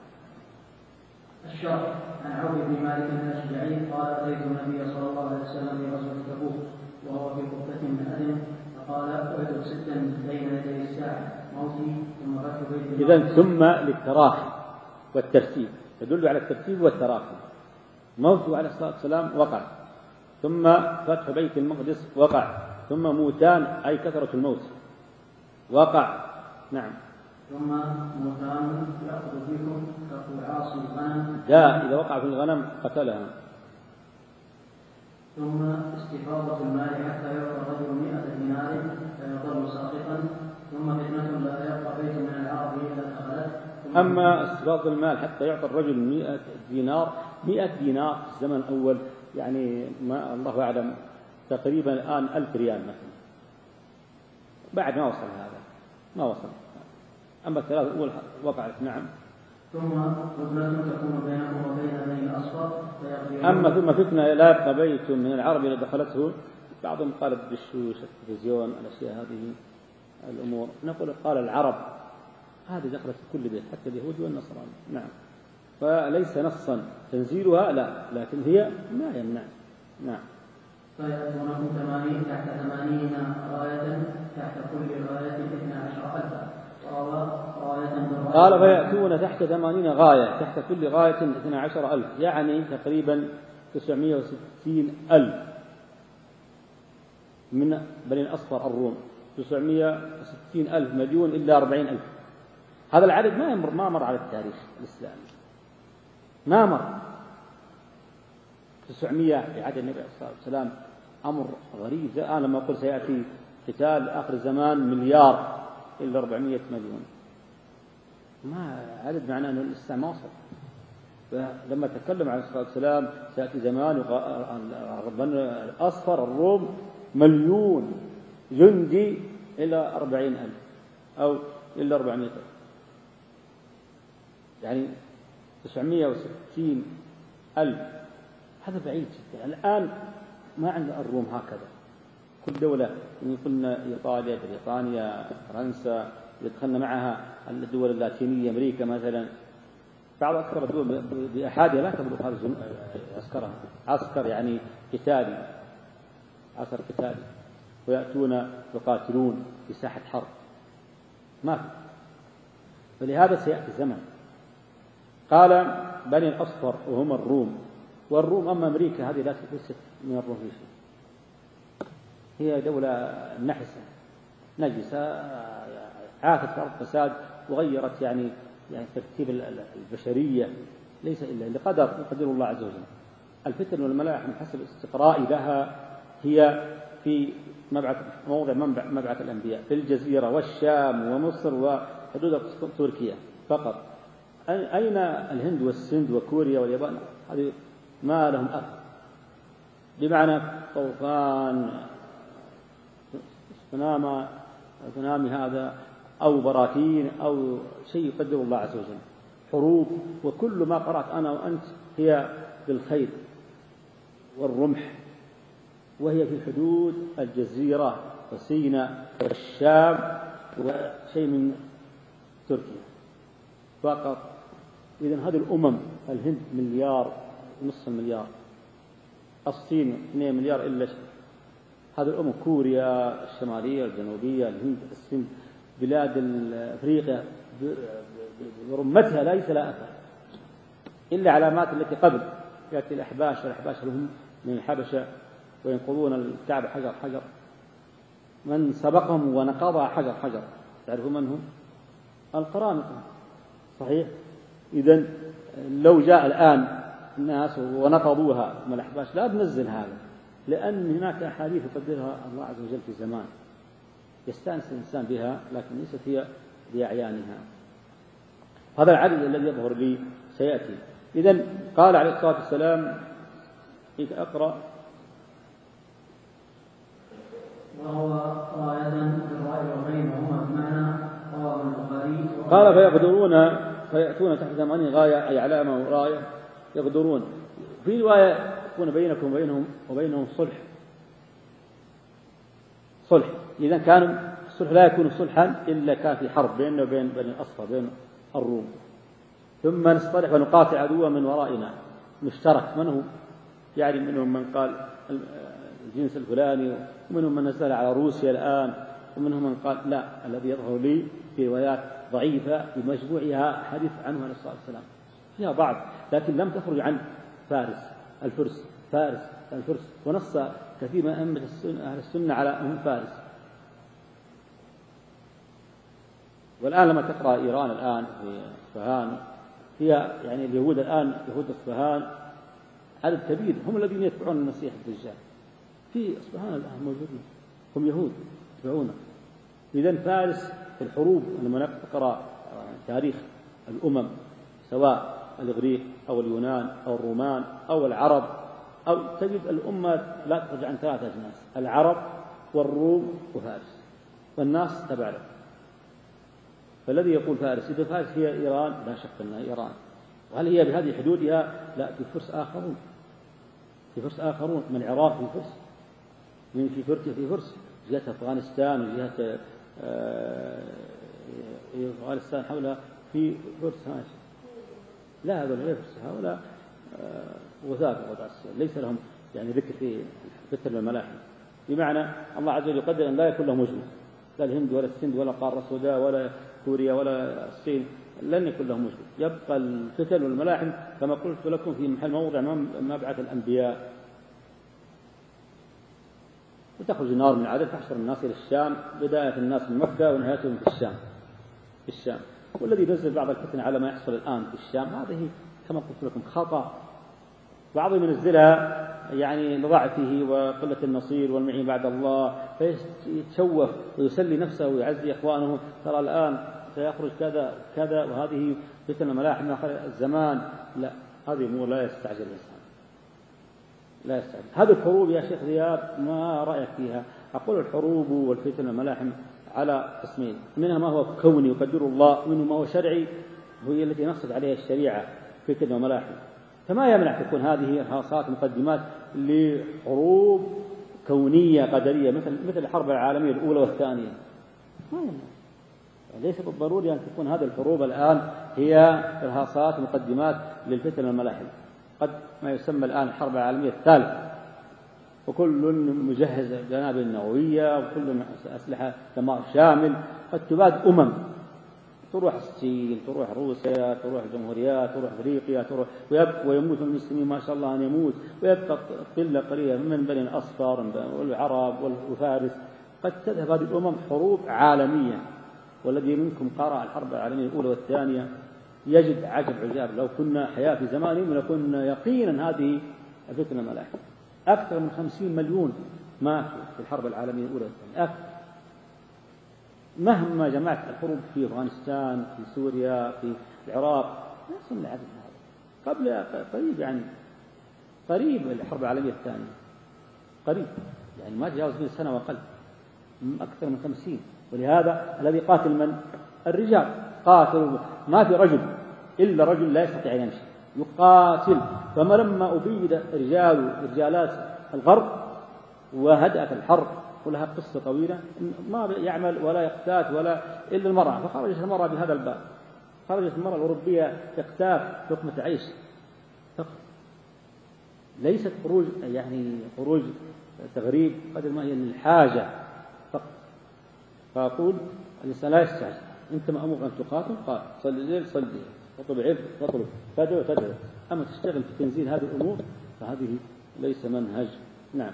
الشرح عن عوف بن مالك الأشجعي قال: أتيت النبي صلى الله عليه وسلم في غزوة تبوك وهو في قبة من أذن، فقال: أعد ستا بين يدي الساعة، موتي ثم فتح بيت المقدس. إذن ثم للتراخي والترتيب، تدل على الترتيب والتراخي. موته عليه الصلاة والسلام وقع، ثم فتح بيت المقدس وقع، ثم موتان أي كثرة الموت وقع. نعم. ثم موتان يأخذ فيكم كقعاص الغنم، جاء إذا وقع في الغنم قتلها. ثم استفاضة المال حتى يعطى الرجل مئة دينار فيظل ساقطا، ثم فتنة لا يبقى بيت من العرب إلا دخلت. أما استفاضة المال حتى يعطى الرجل مئة دينار، مئة دينار في الزمن الأول يعني ما الله أعلم تقريبا الآن ألف ريال مثلا، بعد ما وصل هذا ما وصل. أما الثلاثة الأول وقعت. نعم. ثم فتنة تكون بينهم وبين بني الأصفر. أما ثم فتنة لا يبقى بيت من العرب إذا دخلته. بعضهم قال بالشوش التلفزيون الأشياء هذه الأمور، نقول قال العرب، هذه دخلت في كل بيت حتى اليهود والنصارى. نعم. فليس نصا تنزيلها لا، لكن هي ما يمنع. نعم. فيأتونكم ثمانين تحت ثمانين راية تحت كل راية اثنا عشر ألفا. قال: فيأتون تحت ثمانين غاية، تحت كل غاية اثنا عشر ألف، يعني تقريبا تسعمائة وستين ألف من بني الأصفر الروم، تسعمائة وستين ألف مليون إلا أربعين ألف. هذا العدد ما يمر ما مر على التاريخ الإسلامي، ما مر. تسعمائة في عهد النبي صلى الله عليه وسلم أمر غريب. أنا لما أقول سيأتي قتال آخر الزمان مليار إلا أربعمائة مليون، ما عدد معناه أن الإسلام ما وصل. فلما تكلم عن الصلاة والسلام سيأتي زمان الأصفر الروم مليون جندي إلى أربعين ألف أو إلا أربعمائة ألف، يعني تسعمائة وستين ألف. هذا بعيد جدا. الآن ما عند الروم هكذا، كل دولة قلنا إيطاليا، بريطانيا، فرنسا، يدخلنا معها الدول اللاتينية، أمريكا مثلا، بعض أكثر الدول بأحادها لا تبلغ هذا عسكرها، عسكر يعني قتالي، عسكر قتالي، ويأتون يقاتلون في ساحة حرب، ما في. فلهذا سيأتي زمن. قال: بني الأصفر وهم الروم، والروم أما أمريكا هذه لا تلست من الروم في شيء، هي دولة نحسة نجسة عاثت في الأرض فساد وغيرت يعني يعني ترتيب البشرية، ليس إلا لقدر يقدر الله عز وجل. الفتن والملاحم حسب استقرائي لها هي في مبعث موضع مبعث الأنبياء في الجزيرة والشام ومصر وحدود تركيا فقط. أين الهند والسند وكوريا واليابان؟ هذه ما لهم أثر، بمعنى طوفان سناما سنامي هذا أو براكين أو شيء يقدر الله عز وجل، حروب، وكل ما قرأت أنا وأنت هي بالخير والرمح، وهي في حدود الجزيرة وسيناء والشام وشيء من تركيا فقط. إذن هذه الأمم، الهند مليار نصف المليار، الصين اثنين مليار إلا هذه الأمم، كوريا الشمالية الجنوبية الهند الصين بلاد أفريقيا برمتها ليس لها أثر إلا علامات التي قبل. يأتي الأحباش والأحباش هم من الحبشة وينقضون الكعبة حجر حجر، من سبقهم ونقضها حجر حجر. تعرفون من هم؟ القرامطة. صحيح. إذن لو جاء الآن الناس ونقضوها من الأحباش لا بنزل هذا، لأن هناك أحاديث يقدرها الله عز وجل في زمان يستأنس الإنسان بها، لكن ليست هي بأعيانها. هذا العدد الذي يظهر لي سيأتي. إذن قال عليه الصلاة والسلام اقرأ وهو راية الرأي والغيب وهما بمعنى رواه البخاري. قال فيغدرون فيأتون تحت ثمانين غاية أي علامة وراية يغدرون. في رواية يكون بينكم وبينهم وبينهم صلح صلح. إذا كان الصلح لا يكون صلحا إلا كان في حرب بيننا وبين بني الأصفر بين الروم، ثم نصطلح ونقاتل عدوا من ورائنا مشترك. من هو؟ يعني منهم من قال الجنس الفلاني، ومنهم من نزل على روسيا الآن، ومنهم من قال لا. الذي يظهر لي في روايات ضعيفة بمجموعها حديث عنه عليه الصلاة والسلام فيها ضعف، لكن لم تخرج عن فارس الفرس فارس الفرس، ونص كثير من أئمة أهل السنة على أهم فارس. والآن لما تقرأ إيران الآن في إصفهان، هي يعني اليهود الآن يهود إصفهان عدد كبير هم الذين يتبعون المسيح الدجال في إصفهان الآن موجودين، هم يهود يتبعونه. إذن فارس في الحروب لما نقرأ تاريخ الأمم سواء الإغريق أو اليونان أو الرومان أو العرب، أو تجد الأمة لا تخرج عن ثلاثة أجناس: العرب والروم وفارس، والناس تبع له. فالذي يقول فارس إذا فارس هي إيران لا شك أنها إيران. وهل هي بهذه حدودها؟ لا، في فرس آخرون في فرس آخرون من العراق في فرس، من في تركيا في فرس، جهة أفغانستان وجهة أفغانستان حولها في فرس. هاش لا، هذا غير فرس، هؤلاء وثاق ليس لهم يعني ذكر في فتر الملاحم، بمعنى الله عز وجل يقدر أن لا يكون لهم وجود، لا الهند ولا السند ولا القارة السوداء ولا كوريا ولا الصين لن يكون لهم وجود. يبقى الفتن والملاحم كما قلت لكم في محل موضع مبعث الأنبياء. وتخرج النار من عدن تحشر الناس إلى الشام، بداية الناس من مكة ونهايتهم في الشام في الشام والذي ينزل بعض الفتن على ما يحصل الآن في الشام هذه كما قلت لكم خطأ. بعضهم ينزلها يعني لضعفه وقلة النصير والمعين بعد الله، فيتشوف ويسلي نفسه ويعزي إخوانه. ترى الآن سيخرج كذا كذا وهذه فتن الملاحم آخر الزمان. لا، هذه أمور لا يستعجل الإنسان، لا يستعجل. هذه الحروب يا شيخ ذياب ما رأيك فيها؟ أقول الحروب والفتن والملاحم على قسمين: منها ما هو كوني يقدر الله، ومنه ما هو شرعي وهي التي نصت عليها الشريعة فتن وملاحم. فما يمنع تكون هذه إرهاصات مقدمات لحروب كونية قدرية مثل مثل الحرب العالمية الأولى والثانية. ما يمنع، ليس بالضروري أن تكون هذه الحروب الآن هي إرهاصات مقدمات للفتن والملاحم. قد ما يسمى الآن الحرب العالمية الثالثة، وكل مجهز بقنابل نووية وكل أسلحة دمار شامل، قد تباد أمم، تروح الصين، تروح روسيا، تروح الجمهوريات، تروح أفريقيا، تروح ويبقى ويموت المسلمين ما شاء الله أن يموت، ويبقى قلة قليلة من بني الأصفر والعرب وفارس. قد تذهب هذه الأمم حروب عالمية. والذي منكم قرأ الحرب العالمية الأولى والثانية يجد عجب عجاب. لو كنا حياة في زمانهم لكنا يقينا هذه الفتنة الملاحم. أكثر من خمسين مليون ماتوا في الحرب العالمية الأولى والثانية. أكثر. مهما جمعت الحروب في أفغانستان، في سوريا، في العراق، لا يصل العدد هذا. قبل قريب يعني قريب الحرب العالمية الثانية قريب يعني ما تجاوز من سنة وأقل، أكثر من خمسين. ولهذا الذي قاتل من؟ الرجال. قاتل ما في رجل إلا رجل لا يستطيع أن يمشي يقاتل. فما لما أبيد رجال رجالات الغرب وهدأت الحرب ولها قصة طويلة، ما يعمل ولا يقتات ولا إلا المرأة، فخرجت المرأة بهذا الباب. خرجت المرأة الأوروبية تقتات لقمة عيش فقط. ليست خروج يعني خروج تغريب قدر ما هي للحاجة فقط. فأقول الإنسان لا يستعجل، أنت مأمور أن تقاتل قاتل، صلي الليل صلي، تطلب علم تطلب، تدعو تدعو. أما تشتغل في تنزيل هذه الأمور فهذه ليس منهج. نعم.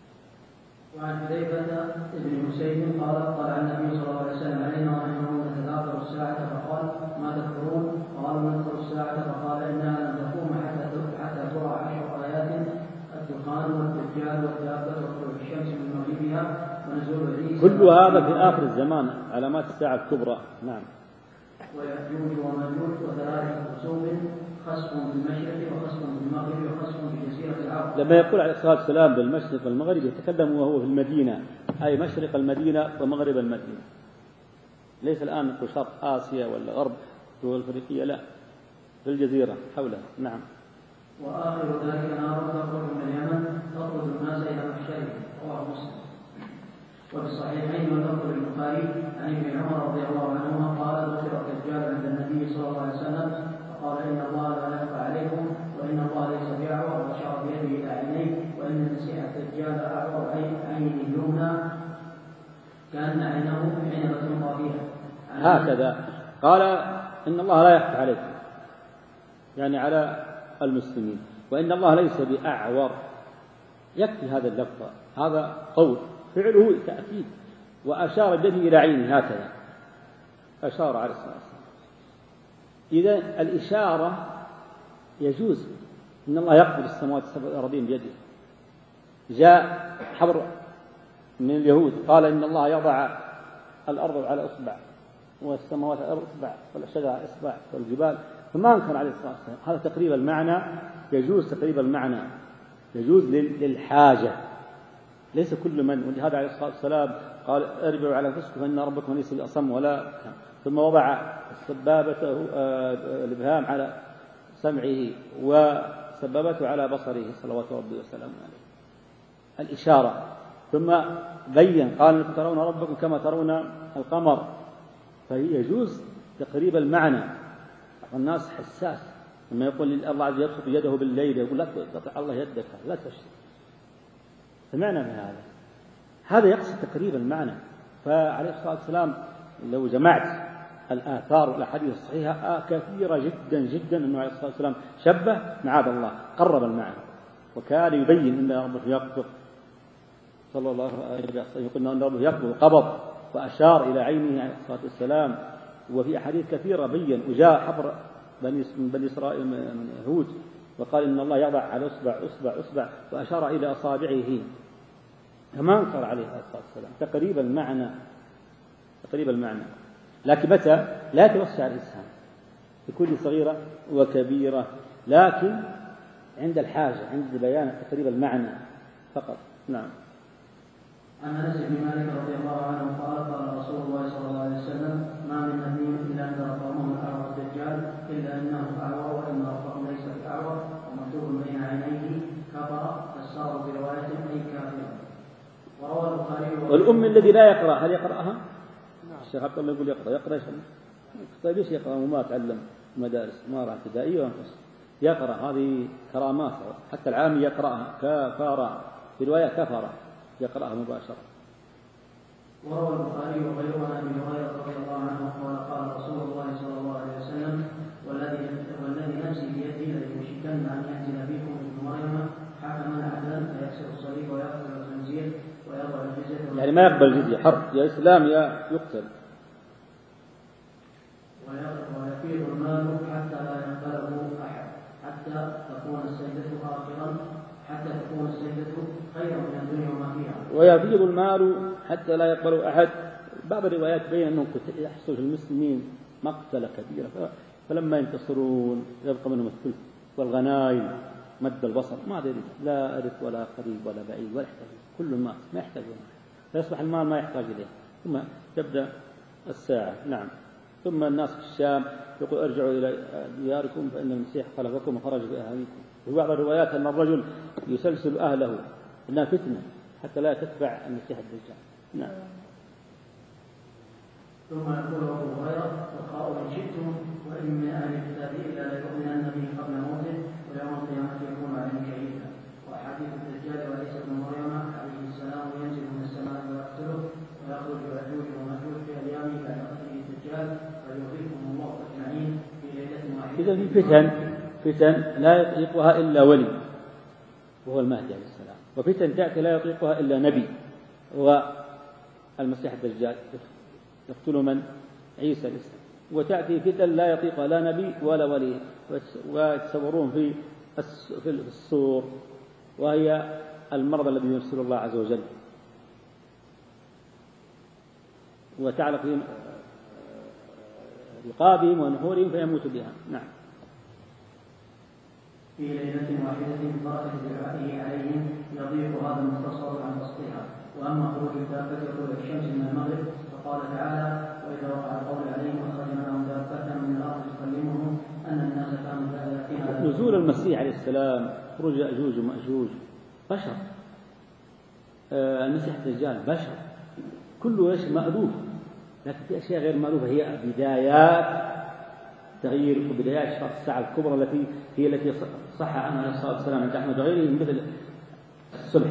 وعن حذيفة بن حسين قال قال عن النبي صلى الله عليه وسلم علينا ونحن نتذاكر الساعة فقال ما تذكرون؟ قالوا نذكر الساعة فقال إنها لن تقوم حتى حتى ترى عشر آيات الدخان والدجال والدابة وطلوع الشمس من مغربها ونزول عيسى. كل هذا في آخر الزمان علامات الساعة الكبرى. نعم. ويأجوج وماجوج وثلاثة خصوم خصم بالمشرق وخصم بالمغرب وخصم بجزيرة العرب. لما يقول عليه الصلاة والسلام بالمشرق والمغرب يتكلم وهو في المدينة، أي مشرق المدينة ومغرب المدينة. ليس الآن نقول شرق آسيا ولا غرب دول أفريقيا، لا، في الجزيرة حولها. نعم. وآخر ذلك نار تخرج من اليمن تطرد الناس إلى محشرهم. رواه مسلم. وفي الصحيحين واللفظ للبخاري عن ابن عمر رضي الله عنهما قال ذكر الدجال عند النبي صلى الله عليه وسلم فقال إن الله لا يخفى عليكم وإن الله ليس بأعور وأشار بيده إلى عينيه وإن المسيح الدجال أعور عين اليمنى كأن عينه حين تلقى فيها. هكذا قال إن الله لا يخفى عليكم، يعني على المسلمين، وإن الله ليس بأعور. يكفي هذا اللفظ، هذا قول، فعله تأكيد. وأشار بيده إلى عينه هكذا، أشار عليه الصلاة والسلام. إذا الإشارة يجوز، إن الله يقبل السماوات السبع والأرضين بيده. جاء حبر من اليهود قال إن الله يضع الأرض على إصبع والسماوات على إصبع والشجر على إصبع والجبال، فما أنكر عليه الصلاة والسلام. هذا تقريب المعنى، يجوز تقريب المعنى، يجوز للحاجة، ليس كل من. ولهذا عليه الصلاة والسلام قال اربعوا على أنفسكم فإن ربكم ليس بأصم ولا. ثم وضع سبابته الإبهام على سمعه وسبابته على بصره صلوات ربي وسلامه عليه، الإشارة. ثم بين قال انكم ترون ربكم كما ترون القمر، فهي يجوز تقريب المعنى. الناس حساس لما يقول الله عز وجل يبسط يده بالليل يقول لا تقطع الله يدك لا تشتري. سمعنا من هذا، هذا يقصد تقريب المعنى. فعليه الصلاة والسلام لو جمعت الآثار والأحاديث الصحيحة كثيرة جدا جدا أنه عليه الصلاة والسلام شبه معاذ الله، قرب المعنى، وكان يبين أن ربه يقبض صلى الله عليه وسلم، يقول أن ربه يقبض قبض، وأشار إلى عينه عليه الصلاة والسلام. وفي أحاديث كثيرة بين. وجاء حبر بني بني إسرائيل من يهود وقال إن الله يضع على أصبع أصبع أصبع وأشار إلى أصابعه، كما أنكر عليه الصلاة والسلام. تقريب المعنى، تقريب المعنى. لكن متى لا يتوسع الإنسان بكل صغيرة وكبيرة، لكن عند الحاجة، عند بيان تقريب المعنى فقط. نعم. عن أنس بن مالك رضي الله عنه قال قال رسول الله صلى الله عليه وسلم ما من نبي إلا أن قومه الأعور الدجال إلا أنه أعور وإن ربه ليس بأعور ومكتوب بين عينيه كفر فسره برواية أي كافر. وروى البخاري. والأم الذي لا يقرأ هل يقرأها؟ الشيخ عبد الله يقول يقرأ يقرأ طيب ايش يقرأ وما تعلم مدارس ما راح ابتدائية وانقص يقرأ، هذه كرامات. حتى العامي يقرأها كفارة، برواية كفرة يقرأها مباشرة. وروى البخاري وغيره عن ابي هريره رضي الله عنه قال قال رسول الله صلى الله عليه وسلم والذي والذي نفسي بيده ليوشكن ان ينزل بكم ابن مريم حكما عدلا فيكسر الصليب ويقتل الخنزير ويضع الجزيه، يعني ما يقبل الجزية، حرب يا اسلام يا يقتل. ويفيض المال حتى لا يقبله احد حتى تكون السيده اخرا حتى تكون السيده خيرا من الدنيا وما فيها. ويفيض المال حتى لا يقبل أحد. بعض الروايات بين أنه يحصل في المسلمين مقتلة كبيرة، فلما ينتصرون يبقى منهم الثلث والغنائم مد البصر ما أدري لا أرث ولا قريب ولا بعيد ولا يحتاج، كل مات ما يحتاجون، فيصبح المال ما يحتاج إليه. ثم تبدأ الساعة. نعم. ثم الناس في الشام يقول ارجعوا إلى دياركم فإن المسيح خلفكم وخرج بأهاليكم. وفي بعض الروايات أن الرجل يسلسل أهله إنها فتنة حتى لا تتبع المسيح الدجال. نعم. ثم يقول أبو هريرة وقالوا إن شئتم وإن من أهل الكتاب إلا ليؤمنن به قبل موته ويوم القيامة يكون عليه شهيدا. إذن في فتن فتن لا يطيقها إلا ولي وهو المهدي عليه السلام، وفتن تأتي لا يطيقها إلا نبي والمسيح الدجال يقتل من؟ عيسى الإسلام. وتأتي فتن لا يطيقها لا نبي ولا ولي ويتصورون في في السور، وهي المرض الذي يرسل الله عز وجل وتعلق في رقابهم ونحورهم فيموت بها. نعم. في ليلة واحدة بركة دعائه عليهم يضيق هذا المختصر عن بسطها. وأما خروج الدابة طلوع الشمس من المغرب فقال تعالى: وإذا وقع القول عليهم أخرجنا لهم دابة من الأرض تكلمهم أن الناس كانوا لا يأتيها. نزول المسيح عليه السلام، خروج يأجوج ومأجوج بشر، آه المسيح الدجال بشر، كله ايش؟ مألوف، لكن في أشياء غير مألوفة هي بدايات تغيير وبدايات أشراط الساعة الكبرى التي هي التي صح عنها عليه الصلاة والسلام عند أحمد وغيره، مثل الصبح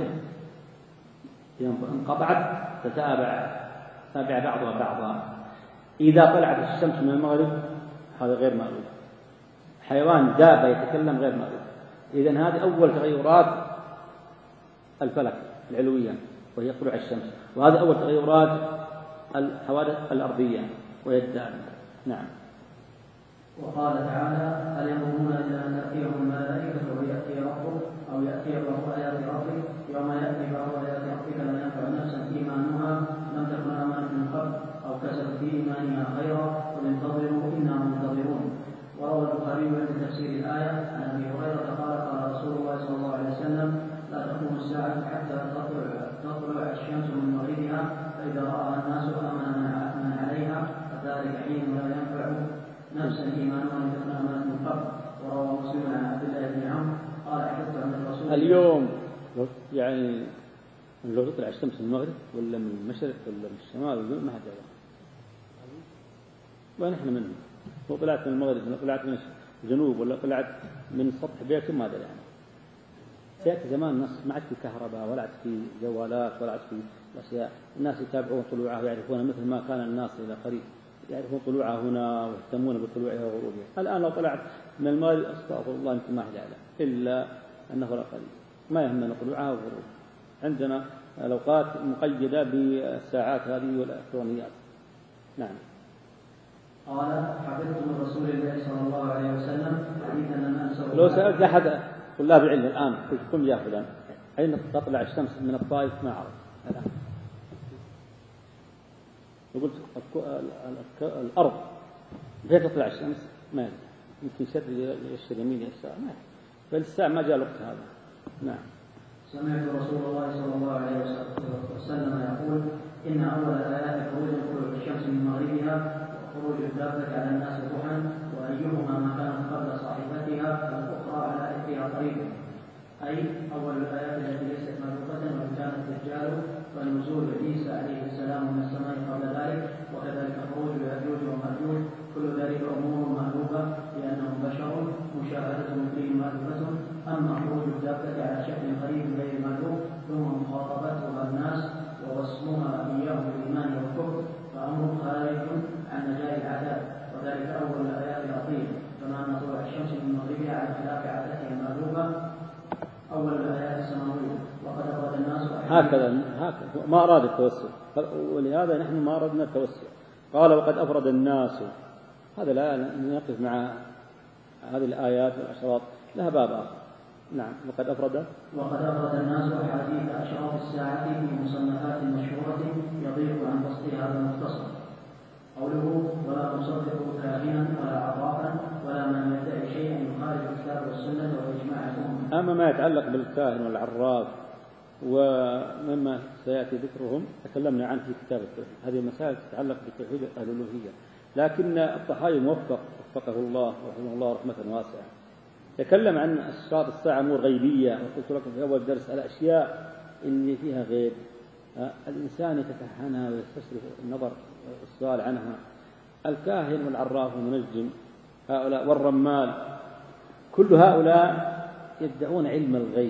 انقطعت تتابع تابع بعضها بعضا. إذا طلعت الشمس من المغرب هذا غير مألوف، حيوان دابة يتكلم غير مألوف. إذن هذه أول تغيرات الفلك العلوية وهي طلوع الشمس، وهذا أول تغيرات الحوادث الأرضية وهي الدابة. نعم. وقال تعالى: هل ينظرون إلا أن تأتيهم الملائكة ويأتي ربك أو يأتي بعض آيات ربك يوم يأتي بعض آيات ربك لا ينفع نفسا إيمانها لم تكن آمنت من قبل أو كسبت في إيمانها خيرا قل انتظروا إنا منتظرون. وروى البخاري عند تفسير الآية عن أبي هريرة قال: قال رسول الله صلى الله عليه وسلم: لا تقوم الساعة حتى تطلع, تطلع الشمس من مغربها فإذا رأى الناس آمن من عليها فذلك حين لا ينفع نفسا إيمانها لم تكن آمنت من قبل. وروى مسلم عن عبد الله بن عمرو قال: حدثت عن الرسول اليوم يعني لو تطلع الشمس من المغرب ولا من المشرق ولا من الشمال ما حد يعرف، ونحن منهم. لو طلعت من المغرب ولا طلعت من الجنوب ولا طلعت من سطح بيتهم ما أدري يعني. سيأتي زمان الناس ما عاد في كهرباء ولا عاد في جوالات ولا عاد في أشياء، الناس يتابعون طلوعها ويعرفون مثل ما كان الناس إلى قريب يعرفون طلوعها هنا ويهتمون بطلوعها وغروبها. الآن لو طلعت من المغرب أستغفر الله يمكن ما أحد يعلم إلا أنه لا قليل، ما يهمنا طلوعها وغروبها. عندنا الأوقات مقيدة بالساعات هذه والإلكترونيات. نعم. قال: حفظت من رسول الله صلى الله عليه وسلم حديثا لم أنسه. لو سألت أحد طلاب العلم الآن قم يا فلان أين تطلع الشمس من الطائف ما أعرف الآن. وقلت الأرض فين تطلع الشمس ما يدري، يمكن شر يشتري يمين يسار ما يدري، فالساعة ما جاء وقت هذا. نعم. سمعت رسول الله صلى الله عليه وسلم يقول: إن أول آيات خروج طلوع الشمس من مغربها وخروج الدابة على الناس ضحى وأيهما ما كانت قبل صاحبتها فالأخرى على إثرها قريبا. أي أول الآيات التي ليست مخلوقة وإن كان الدجال ونزول عيسى عليه السلام من السماء قبل ذلك، وكذلك خروج يأجوج ومأجوج، كل ذلك أمور مألوفة لأنهم بشر مشاهدتهم فيه مألوفة. أما خروج الدابة على شكل قريب غير مألوف ثم مخاطبتها الناس ووصمها إياه بالإيمان والكفر فأمر خارج عن مجال العادات، وذلك أول الآيات الأصيلة. كما أن طلوع الشمس من مغربها على خلاف عادتها المألوفة أول الآيات السماوية. وقد أراد الناس هكذا هكذا ما أراد التوسل، ولهذا نحن ما أردنا التوسل. قال: وقد أفرد الناس. هذا لا نقف مع هذه الآيات والأشراط لها باب آخر. نعم. وقد أفرد وقد أفرد الناس أحاديث أشراط الساعة في مصنفات مشهورة يضيق عن بسط هذا المختصر. قوله: ولا تصدقوا كاهنا ولا عرافا ولا من يدعي شيئا يخالف الكتاب والسنة وإجماع الأمة. أما ما يتعلق بالكاهن والعراف ومما سيأتي ذكرهم تكلمنا عنه في كتاب التوحيد، هذه المسائل تتعلق بالتوحيد الألوهية، لكن الطحاوي موفق وفقه الله ورحمه الله رحمة واسعة تكلم عن أشراط الساعة أمور غيبية. وقلت لكم في أول درس الأشياء اللي فيها غيب الإنسان يتكهنها ويستشرف النظر والسؤال عنها. الكاهن والعراف والمنجم هؤلاء والرمال كل هؤلاء يدعون علم الغيب،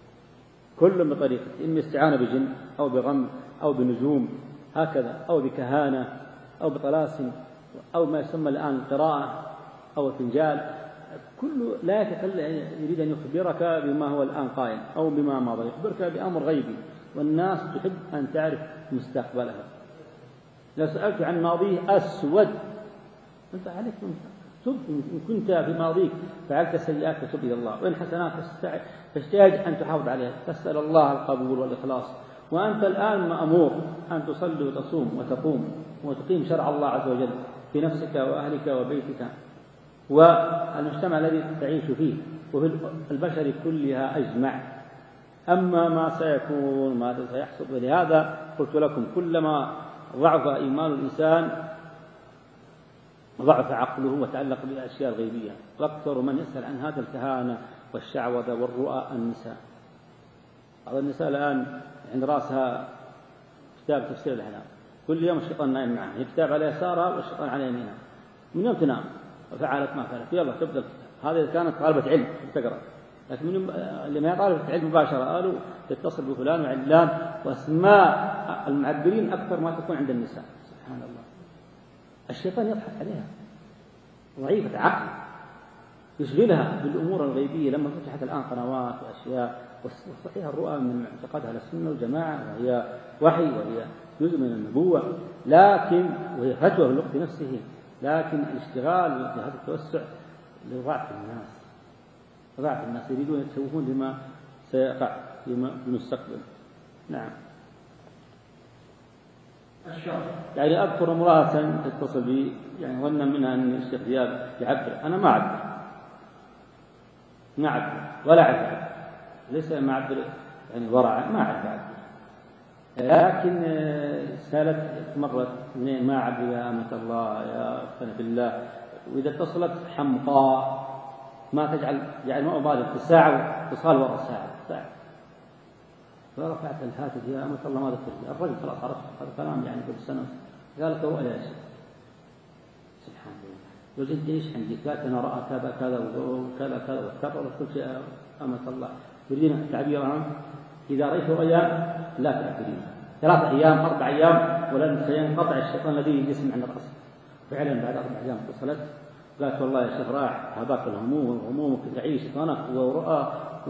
كل بطريقة إما استعانة بجن أو برمل أو بنجوم هكذا أو بكهانة أو بطلاسم أو ما يسمى الآن القراءة أو الفنجال. كل لا يتكلم يريد أن يخبرك بما هو الآن قائم أو بما مضى، يخبرك بأمر غيبي، والناس تحب أن تعرف مستقبلها. لو سألت عن ماضيه أسود، أنت عليك تب، إن كنت في ماضيك فعلت سيئات فتب إلى الله، وإن حسنات فاجتهد أن تحافظ عليها، تسأل الله القبول والإخلاص. وأنت الآن مأمور أن تصلي وتصوم وتقوم وتقيم شرع الله عز وجل في نفسك وأهلك وبيتك والمجتمع الذي تعيش فيه وفي البشر كلها أجمع. أما ما سيكون ما سيحصل، ولهذا قلت لكم كلما ضعف إيمان الإنسان ضعف عقله وتعلق بالأشياء الغيبية. وأكثر من يسأل عن هذا الكهانة والشعوذة والرؤى النساء. بعض النساء الآن عند رأسها كتاب تفسير الأحلام، كل يوم الشيطان نايم معها، كتاب على يسارها والشيطان على يمينها، من يوم تنام وفعلت ما فعلت يلا تبدأ الكتاب. هذه إذا كانت طالبة علم تقرأ، لكن من اللي ما طالبة علم مباشرة قالوا تتصل بفلان وعلان، واسماء المعبرين أكثر ما تكون عند النساء. سبحان الله، الشيطان يضحك عليها، ضعيفة عقل، يشغلها بالأمور الغيبية. لما فتحت الآن قنوات وأشياء وصحيح الرؤى من معتقدها السنة والجماعة، وهي وحي وهي جزء من النبوة، لكن وهي فتوى في الوقت نفسه، لكن الاشتغال بهذا التوسع لضعف الناس، ضعف الناس يريدون يتشوفون بما سيقع في المستقبل. نعم. يعني أذكر امرأة تتصل بي، يعني ظنا منها أن الشيخ زياد يعبر، أنا ما أعبر، ما أعبر ولا أعبر، ليس ما أعبر يعني ورع، ما أعبر، لكن سالت مرة اثنين ما أعبر يا أمة الله يا أختنا بالله، وإذا اتصلت حمقاء ما تجعل يعني ما أبالغ في الساعة اتصال وراء الساعة ساعة. فرفعت الهاتف يا أمة الله ماذا تريد؟ الرجل خلاص عرف هذا كلام يعني قبل سنة، قالت رؤيا يا شيخ. سبحان الله، وجدت ايش عندي؟ قالت أنا رأى كذا كذا وكذا كذا وكذا، قلت يا أمة الله تريدين تعبيرها؟ إذا رأيت رؤيا لا تعبرين، ثلاثة أيام أربع أيام ولن سينقطع الشيطان الذي يجسم عند الرأس. فعلا بعد أربع أيام اتصلت قالت والله يا شيخ راح هذاك الهموم وهمومك تعيش طنف ورؤى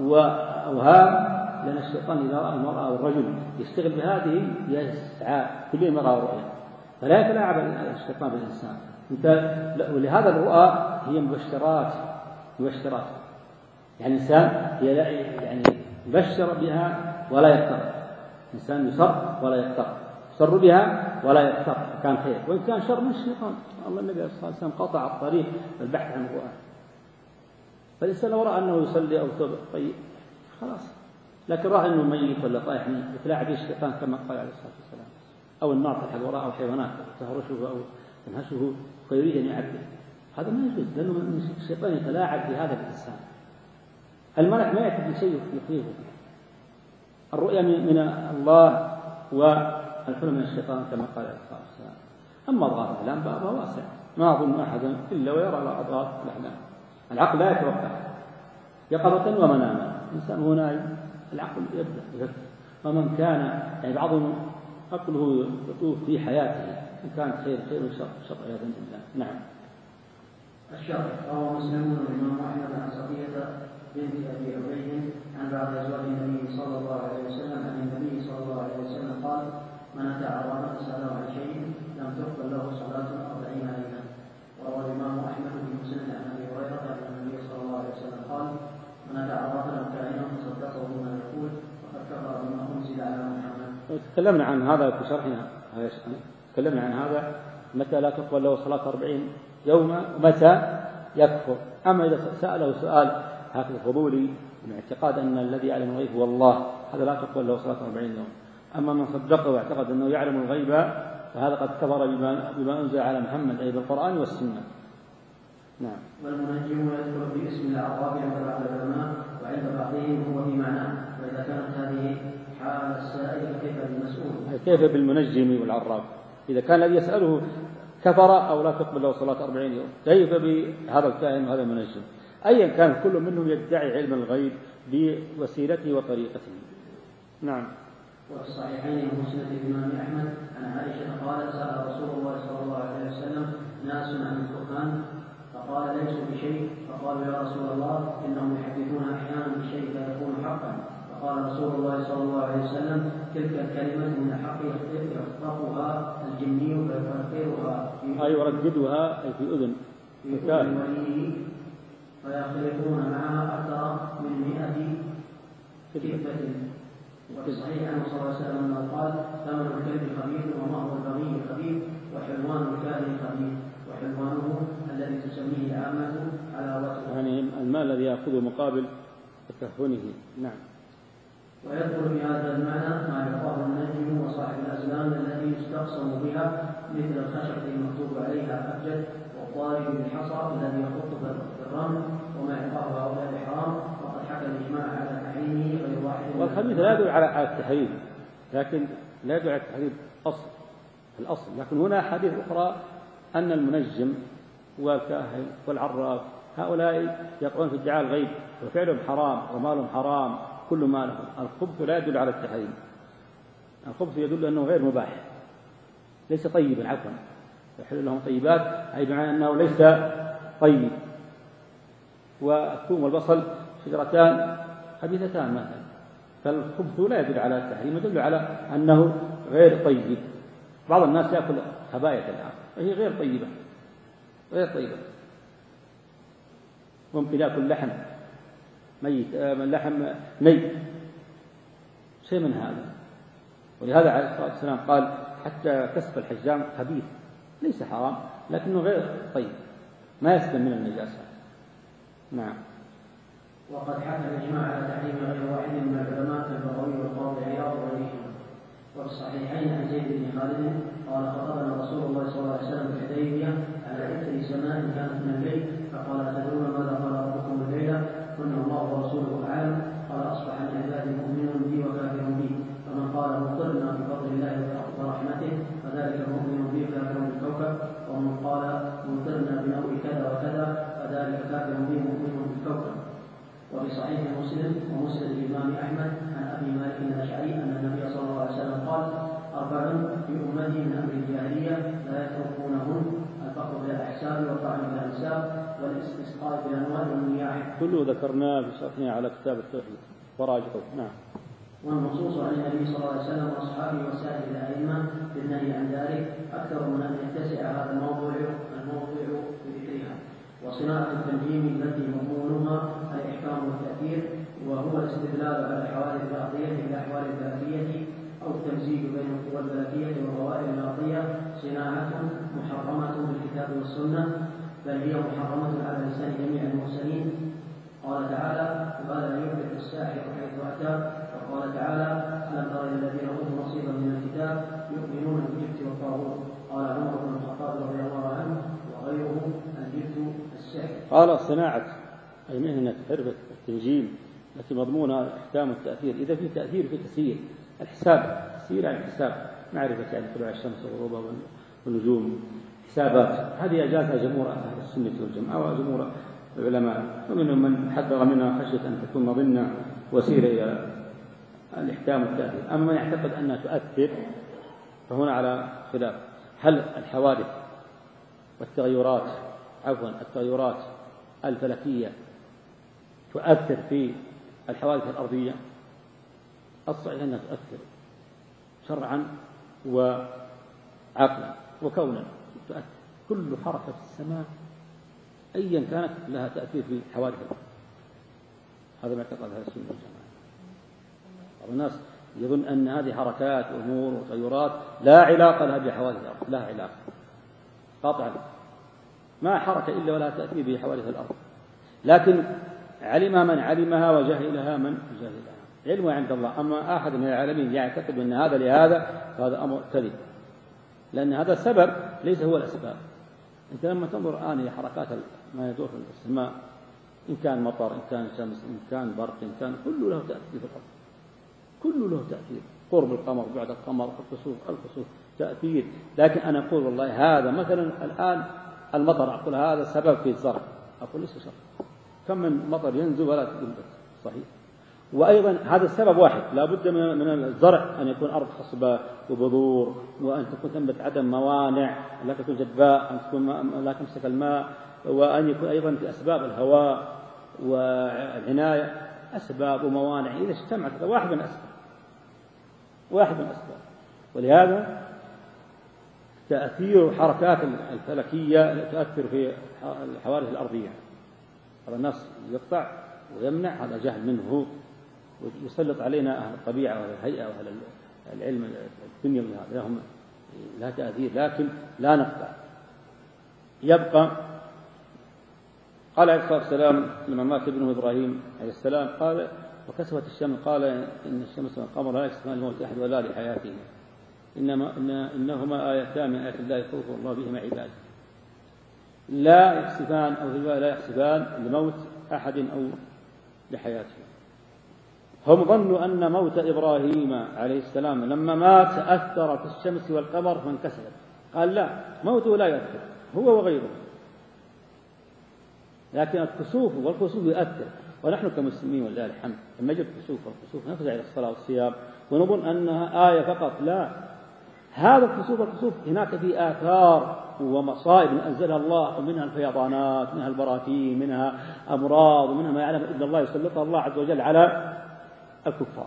وأوهام، لأن الشيطان إذا رأى المرأة والرجل يشتغل بهذه يسعى كل يوم يرى رؤيا، فلا يتلاعب الشيطان بالإنسان. ولهذا الرؤى هي مبشرات مبشرات يعني إنسان هي يعني يبشر بها ولا يغتر، إنسان يسر ولا يغتر، يسر بها ولا يغتر كان خير، وإن كان شر من الشيطان. الله النبي صلى الله عليه وسلم قطع الطريق البحث عن الرؤى. فالإنسان لو رأى أنه يصلي أو طيب خلاص، لكن رأى أنه ميت ولا طايح يتلاعب به الشيطان كما قال عليه الصلاة والسلام، أو النار تلحق وراءه حيوانات تهرشه أو تنهشه فيريد أن يعبد، هذا ما يجوز، لأنه الشيطان يتلاعب بهذا الإنسان. الملك ما يأتي بشيء يخيفه، الرؤيا من الله والحلم من الشيطان كما قال عليه الصلاة والسلام. أما أضغاث الأحلام بابها واسع، ما أظن أحدا إلا ويرى أضغاث الأحلام. العقل لا يتوقع يقظة ومناما، الإنسان هو نايم العقل يبدأ يفكر. ومن كان يعني بعضهم عقله يطوف في حياته، إن كان خير خير وشر شر عياذا بالله. نعم. الشر رواه مسلم والإمام أحمد عن صفية بنت أبي عبيد عن بعض أزواج النبي صلى الله عليه وسلم عن النبي صلى الله عليه وسلم قال: من أتى عرافة فسأله عن شيء لم تقبل له صلاة أربعين ليلة. وروى الإمام أحمد في مسند عن أبي هريرة عن النبي صلى الله عليه وسلم قال: من أتى عرافة كائنا فصدقه بما يقول فقد كفر بما أنزل على محمد. تكلمنا عن هذا في شرحنا، تكلمنا عن هذا متى لا تقبل له صلاة أربعين يوما ومتى يكفر. أما إذا سأله سؤال هكذا فضولي من اعتقاد أن الذي يعلم الغيب هو الله، هذا لا تقبل له صلاة أربعين يوم. أما من صدقه واعتقد أنه يعلم الغيب فهذا قد كفر بما, بما أنزل على محمد أي بالقرآن والسنة. نعم. والمنجم يذكر باسم العراب عند بعض العلماء وعند بعضهم هو في معناه، وإذا كانت هذه حال السائل فكيف بالمسؤول؟ كيف بالمنجم والعراب؟ إذا كان الذي يسأله كفر أو لا تقبل له صلاة أربعين يوم، كيف بهذا الكائن وهذا المنجم؟ أيا كان كل منهم يدعي علم الغيب بوسيلته وطريقته. نعم. وفي الصحيحين ومسند الإمام أحمد عن عائشة قالت: سأل رسول الله صلى الله عليه وسلم ناس عن الدخان فقال: ليسوا بشيء، فقالوا: يا رسول الله صلى الله عليه وسلم: تلك الكلمة من الحق يخطفها الجني فيفكرها أي يرددها أي في أذن في أذن وليه فيخلقون معها أكثر من مئة كذبة. وفي الصحيح عنه صلى الله عليه وسلم أنه قال: ثمن الكلب خبيث ومهر البغي خبيث وحلوان الكاهن خبيث وحلوانه الذي تسميه العامة حلاوته. يعني المال الذي يأخذه مقابل تكهنه. نعم. ويدخل في هذا المعنى ما يقاه النجم وصاحب الأزلام التي يستقسم بها مثل الخشبة المكتوب عليها أبجد والضارب بالحصى الذي يخط في الرمل وما يقاه هؤلاء حرام. وقد حكى الإجماع على تحريمه غير واحد. والخبيث لا يدل على التحريم، لكن لا يدل على التحريم أصل الأصل. لكن هنا حديث أخرى أن المنجم والكاهن والعراف هؤلاء يقعون في ادعاء الغيب وفعلهم حرام ومالهم حرام كل ما لهم. الخبث لا يدل على التحريم، الخبث يدل أنه غير مباح ليس طيبا. عفوا يحل لهم طيبات أي بمعنى أنه ليس طيب. والثوم والبصل شجرتان خبيثتان مثلا، فالخبث لا يدل على التحريم، يدل على أنه غير طيب. بعض الناس يأكل خبائث الآن وهي غير طيبة غير طيبة. ممكن يأكل لحم ميت، لحم ني، شيء من هذا. ولهذا عليه الصلاة والسلام قال: حتى كسب الحجام خبيث ليس حرام لكنه غير طيب ما يسلم من النجاسة. نعم. وقد حكى الإجماع على تحريم غير واحد من العلماء كالبغوي والقاضي عياض وغيرهم. وفي الصحيحين عن زيد بن خالد قال: خطبنا رسول الله صلى الله عليه وسلم في الحديبية على إثر سماء كانت من الليل فقال: أتدرون ماذا قال ربكم الليلة؟ قلنا: الله ورسوله أعلم. قال: أصبح من عبادي مؤمن بي وكافر بي، فمن قال مطرنا بفضل الله ورحمته فذلك مؤمن بي وكافر بالكوكب، ومن قال مطرنا بنوع كذا وكذا فذلك كافر بي مؤمن بالكوكب. وفي صحيح مسلم ومسند الإمام أحمد عن أبي مالك الأشعري أن النبي صلى الله عليه وسلم قال: أربع في أمتي من أمر الجاهلية لا يتركونهن: الفقر بالأحساب والطعن بالأنساب والاستسقاء بالأنواع والمياه. كله ذكرناه في شرحنا على كتاب التوحيد وراجعه. نعم. والنصوص عن النبي صلى الله عليه وسلم وأصحابه وسائر الأئمة بالنهي عن ذلك أكثر من أن يتسع هذا الموضوع الموضوع بذكرها. وصناعة التنجيم التي مضمونها الإحكام والتأثير، وهو الاستدلال على الحوادث الأرضية بالأحوال الفلكية أو التمزيج بين القوى الفلكية والظواهر الأرضية، صناعة محرمة بالكتاب والسنة، بل هي محرمة على لسان جميع المرسلين. قال تعالى: وقال لا يفلح الساحر حيث أتى. وقال تعالى: ألم تر إلى الذين أوتوا نصيبا من الكتاب يؤمنون بالجبت والطاغوت. قال عمر بن الخطاب رضي الله عنه وغيره: الجبت السحر. قال: صناعة أي مهنة حرفة التنجيم التي مضمونها أحكام التأثير. إذا في تأثير في تسيير الحساب، تسيير عن الحساب، معرفة يعني طلوع الشمس وغروبها والنجوم، حسابات، هذه أجازها جمهور أهل السنة والجماعة وجمهور العلماء، ومنهم من حذر منها خشية أن تكون مظنة وسيلة إلى الإحكام والتأثير. أما من يعتقد أنها تؤثر فهنا على خلاف. هل الحوادث والتغيرات عفوا التغيرات الفلكية تؤثر في الحوادث الأرضية؟ الصحيح أنها تؤثر شرعا وعقلا وكونا، تؤثر. كل حركة في السماء أيا كانت لها تأثير في حوادث الأرض. هذا ما اعتقد أهل السنة والجماعة. بعض الناس يظن أن هذه حركات وأمور وتغيرات لا علاقة لها بحوادث الأرض، لا علاقة قاطعا، ما حركة إلا ولا تأثير بحوادث الأرض. لكن علمها من علمها وجهلها من جهلها، علمها عند الله. أما أحد من العالمين يعتقد أن هذا لهذا فهذا أمر كذب، لأن هذا السبب ليس هو الأسباب. أنت لما تنظر الآن إلى حركات ما يدور في السماء، إن كان مطر، إن كان شمس، إن كان برق، إن كان كله له تأثير في الأرض، كله له تأثير. قرب القمر، بعد القمر، الكسوف، الكسوف، تأثير. لكن أنا أقول والله هذا مثلا الآن المطر، أقول هذا سبب في الزرع، أقول ليس شرط. كم من مطر ينزل ولا تنبت، صحيح. وأيضا هذا السبب واحد، لا بد من الزرع أن يكون أرض خصبة وبذور، وأن تكون تنبت عدم موانع، لا تكون جدباء، أن تكون لا تمسك الماء، وأن يكون أيضا في أسباب الهواء والعناية. أسباب وموانع إذا اجتمعت واحد من الأسباب واحد من الأسباب. ولهذا تأثير الحركات الفلكية تؤثر في الحوادث الأرضية. هذا النص يقطع ويمنع، هذا جهل منه، ويسلط علينا أهل الطبيعة وأهل الهيئة وأهل العلم الدنيوي لهم لها تأثير، لكن لا نقطع. يبقى قال عليه الصلاة والسلام لما مات ابنه إبراهيم عليه السلام قال وكسفت الشمس، قال إن الشمس والقمر لا يكسفان لموت أحد ولا لحياته، إنما إن إنهما آيتان من آيات الله يخوف الله بهما عباده. لا يكسفان أو لا يكسفان لموت أحد أو لحياته. هم ظنوا أن موت إبراهيم عليه السلام لما مات أثرت الشمس والقمر فانكسرت، قال لا، موته لا يأثر هو وغيره، لكن الكسوف والكسوف يؤثر. ونحن كمسلمين ولله الحمد لما يجب الكسوف والكسوف نفزع إلى الصلاة والصيام ونظن أنها آية فقط، لا، هذا الكسوف والكسوف هناك في آثار ومصائب أنزلها الله، ومنها الفيضانات، منها البراكين، منها أمراض، ومنها ما يعلم إلا الله يسلطها الله عز وجل على الكفار.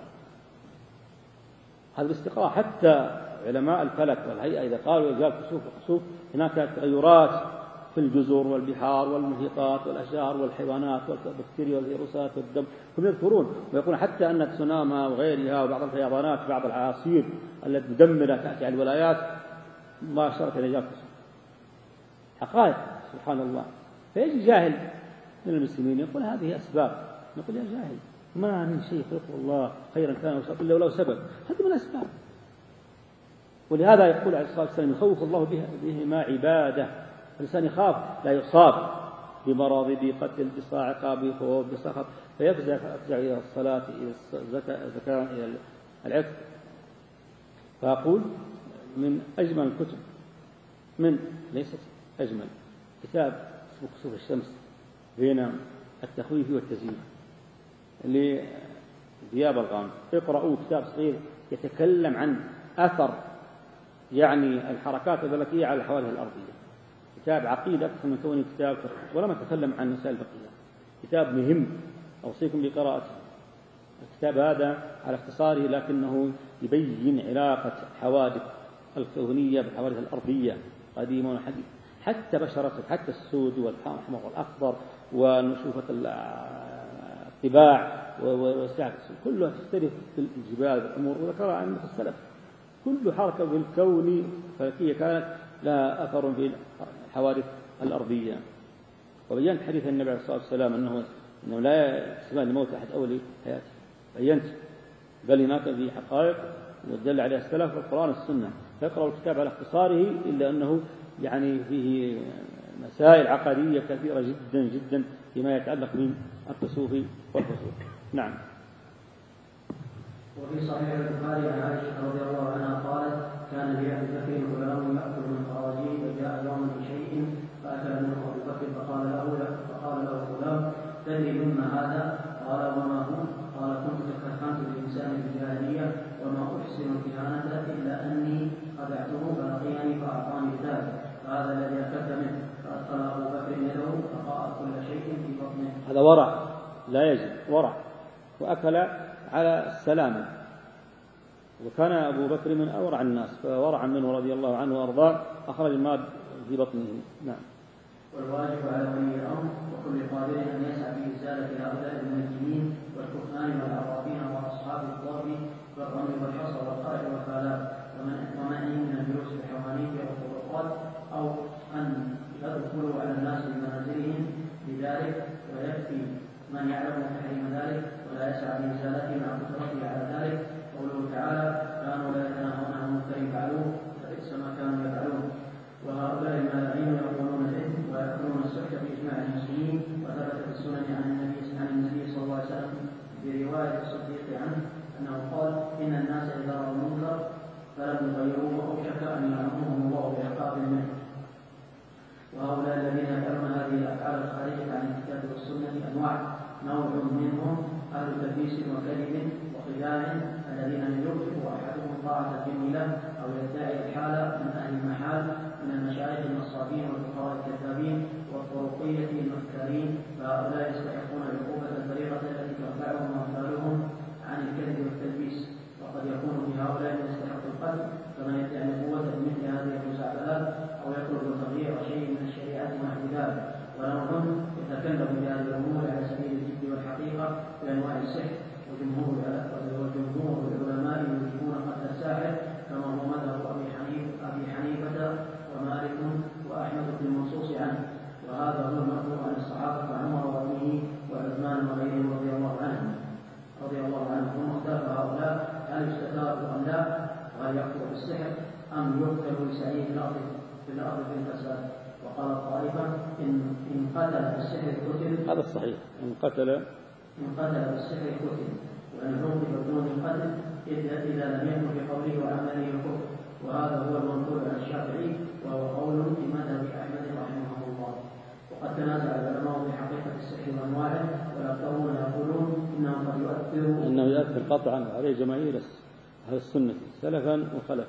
هذا الاستقراء حتى علماء الفلك والهيئة إذا قالوا يجاب كسوف وكسوف هناك تغيرات في الجزر والبحار والمحيطات والأشجار والحيوانات والبكتيريا والفيروسات والدم، هم يذكرون ويقولون حتى أن التسونامي وغيرها وبعض الفيضانات بعض الأعاصير التي مدمرة تأتي على الولايات ما اشترك إلى جاب كسوف، حقائق سبحان الله. فيجي جاهل من المسلمين يقول هذه أسباب، نقول يا جاهل ما من شيء خلقه الله خيرا كان إلا ولو سبب، هذه من الأسباب. ولهذا يقول عليه الصلاة والسلام يخوف الله بهما عباده. الإنسان يخاف لا يصاب بمرض بقتل بصاعقة بخوف بسخط فيفزع يفزع إلى الصلاة إلى الزكاة إلى العتق. فأقول من أجمل الكتب، من ليست أجمل كتاب اسمه كسوف الشمس بين التخويف والتزيين لذياب الغامدي. اقرأوا كتاب صغير يتكلم عن أثر يعني الحركات الفلكية على الحوادث الأرضية. كتاب عقيدة أكثر من كونه كتاب فقه، ولما تكلم عن مسائل الفقهية. كتاب مهم أوصيكم بقراءته. الكتاب هذا على اختصاره لكنه يبين علاقة الحوادث الكونية بالحوادث الأرضية قديما وحديث، حتى بشرته، حتى السود والأحمر والأخضر ونشوفة الطباع والساعة كلها تختلف في الجبال والأمور، وذكرها عن السلف. كل حركة بالكون فلكية كانت لها أثر في الحوادث الأرضية. وبينت حديث النبي عليه الصلاة والسلام أنه أنه لا يحسبان لموت أحد أول حياته، بينت بل هناك في حقائق ودل عليها السلف والقرآن والسنة. فيقرأ الكتاب على اختصاره إلا أنه يعني فيه مسائل عقدية كثيرة جدا جدا فيما يتعلق من الكسوف والكسوف. نعم. وفي صحيح البخاري عن عائشة رضي الله عنها قالت كان لأبي بكر غلام يأكل من خراجه فجاء يوما بشيء فأكل منه أبو بكر فقال له فقال له غلام تدري مما هذا؟ قال وما هو؟ قال كنت تكهنت الإنسان في الجاهلية وما أحسن الكهانة إلا أني خدعته فلقيني فأعطاني ذلك فهذا الذي أكلت منه. فأدخل أبو بكر يده فقاء كل شيء في بطنه. هذا ورع لا يجب ورع، وأكل على السلامة. وكان أبو بكر من أورع الناس فورع منه رضي الله عنه وأرضاه أخرج الماء في بطنه. نعم. والواجب على ولي الأمر وكل قادر أن يسعى في إزالة هؤلاء المنجمين والكهان والعرافين وأصحاب الضرب والرمي والحصى والقرع والفالات ومنعهم من الجلوس في الحوانيت والطرقات أو أن يدخلوا على الناس بمنازلهم بذلك، ويكفي من يعلم تحريم ذلك ولا يسعى لإزالته مع قدرته على ذلك. قوله تعالى كانوا لا يتناهون عن منكر فعلوه فبئس ما كانوا يفعلون. وهؤلاء الملاعين يقولون الإثم ويأكلون السحت بإجماع المسلمين. وثبت في السنن عن النبي عن النبي صلى الله عليه وسلم برواية الصديق عنه أنه قال إن الناس إذا رأوا المنكر فلم يغيروه أوشك أن يعمهم الله بعقاب منه. وهؤلاء الذين يفعلون هذه الأفعال الخارجة عن الكتاب والسنة أنواع، نوع منهم أهل تلبيس وكذب وخداع الذين يرفق أحدهم طاعة الجن له أو يدعي الحالة من أهل المحال من المشايخ النصابين والفقراء الكذابين والطرقية المكارين. فهؤلاء يستحقون العقوبة البليغة التي وأتباعهم وأمثالهم عن الكذب والتلبيس، وقد يكون في هؤلاء من يستحق القتل كما يدعي النبوة بمثل هذه الخزعبلات أو يطلب تغيير شيء من الشريعة ونحو ذلك، ونوع يتكلم بهذه الأمور على سبيل الجد والحقيقة بأنواع السحر، وجمهور وجمهور العلماء يجيبون قتل الساحر كما هو مذهب أبي حنيفة ومالك وأحمد بن المنصوص عنه، وهذا هو المأثور عن الصحابة وعمر وابنه وعثمان وغيرهم رضي الله عنهم رضي الله عنهم ثم اختلف هؤلاء هل يستتابوا أم لا، وهل يكفر بالسحر أم يقتل لسعيه في الأرض في الأرض في الفساد. وقال الطائفة إن إن قتل بالسحر قتل. هذا الصحيح، إن قتل إن قتل بالسحر قتل، وإن عوقب بدون القتل إذا لم يكن في قوله وعمله الكفر، وهذا هو المنقول عن الشافعي وهو قول في مذهب أحمد رحمه الله. وقد تنازع العلماء في حقيقة السحر وأنواعه، والأكثرون يقولون إنه قد يؤثر إنه يؤثر قطعا عليه جماهير أهل السنة سلفا وخلفا.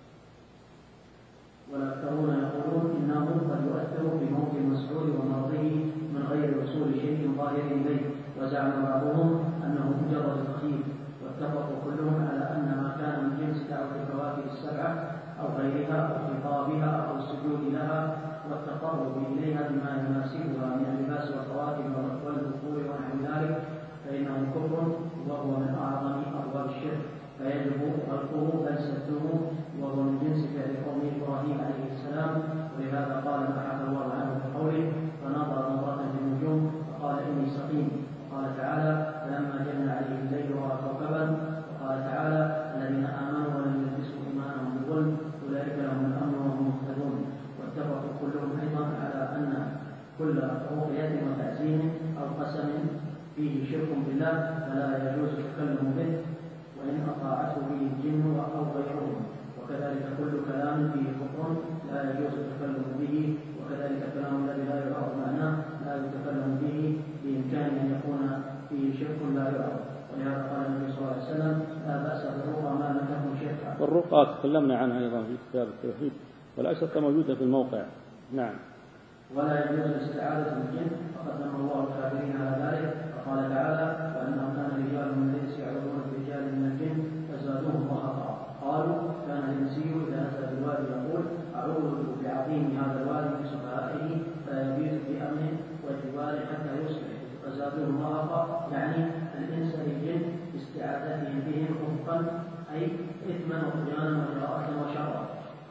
والأكثرون يقولون إنه قد يؤثر بموت المسعود ومرضه من غير وصول شيء ظاهر إليه، وزعم بعضهم أنه مجرد تخييف، واتفقوا كلهم على أن ما كان من جنس دعوة الكواكب السبعة أو غيرها أو خطابها أو السجود لها والتقرب إليها بما يناسبها من اللباس والخواتم والبخور ونحو ذلك فإنه كفر وهو من أعظم أبواب الشرك، فيجب غلقه بل سده، وهو من جنس فعل قوم إبراهيم عليه السلام. ولهذا قال ما حكى الله عنه في قوله فنظر نظرة في النجوم فقال إني سقيم. وقال تعالى فلما جن عليه الليل رأى كوكبا. وقال تعالى الذين آمنوا ولم يلبسوا إيمانهم بظلم أولئك لهم الأمن وهم مهتدون. واتفقوا كلهم أيضا على أن كل رقية وتعزيم أو قسم فيه شرك بالله فلا يجوز التكلم به وإن أطاعته به الجن أو غيرهم، وكذلك كل كلام فيه كفر لا يجوز التكلم به، وكذلك الكلام الذي لا يعرف معناه لا يتكلم به بإمكان أن يكون فيه شرك لا يعرف. ولهذا قال النبي صلى الله عليه وسلم لا بأس بالرقى ما لم تكن شركا. والرقى تكلمنا عنها أيضا في كتاب التوحيد والأشرطة موجودة في الموقع. نعم. ولا يجوز الاستعاذة بالجن، فقد نهى الله الكافرين على ذلك، فقال تعالى وأنه كان رجال من الإنس يعوذون برجال من الجن فزادوهم رهقا. قالوا كان الإنسي إذا نزل بالوادي يقول أعوذ بعظيم هذا الوادي من سفهائه فيبيت في أمن والجبال حتى يصبح فزادوهم رهقا، يعني الإنس للجن باستعاذتهم بهم خفقا أي إثما وطغيانا وجراءة وشرا.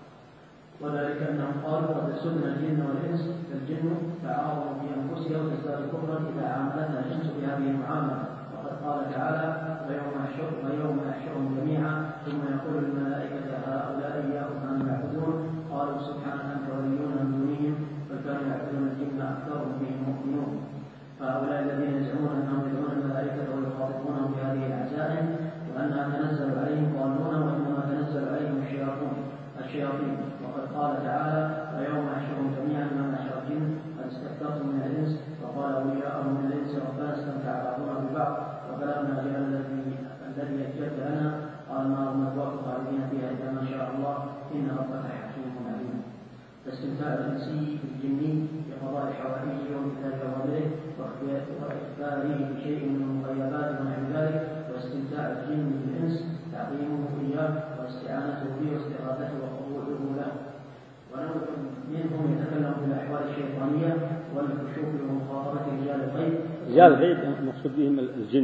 وذلك أنهم قالوا قد سدنا الجن والإنس فالجن تعاظموا في أنفسها وتزداد كفرا إذا عاملتها الإنس بهذه المعاملة. وقد قال تعالى ويوم يحشرهم جميعا ثم يقول للملائكة هؤلاء إياكم كانوا يعبدون قالوا سبحانك أنت ولينا من دونهم بل كانوا يعبدون الجن أكثرهم بهم مؤمنون. فهؤلاء الذين يزعمون أنهم يدعون الملائكة ويخاطبونهم بهذه العزائم وأنها تنزل عليهم ضالون وإنما تنزل عليهم الشياطين. وقد قال تعالى ويوم يحشرهم جميعا ما نحشر الجن قد استكثرتم من الإنس وقال أولياءهم من الإنس ربنا استمتع بعضنا ببعض وبلغنا أجل الذي أجلت لنا قال النار مثواكم خالدين فيها إذا ما شاء الله إن ربك حكيم عليم. فاستمتاع الإنسي بالجني بقضاء حوائجه وامتثال أوامره وإخباره بشيء من المغيبات ونحو ذلك، واستمتاع الجن بالإنس تعظيمه إياه واستعانته به واستغاثته وقبوله له. ونوع منهم يتكلم بالأحوال الشيطانية والكشوف ومخاطبة رجال الغيب. رجال الغيب المقصود بهم الجن.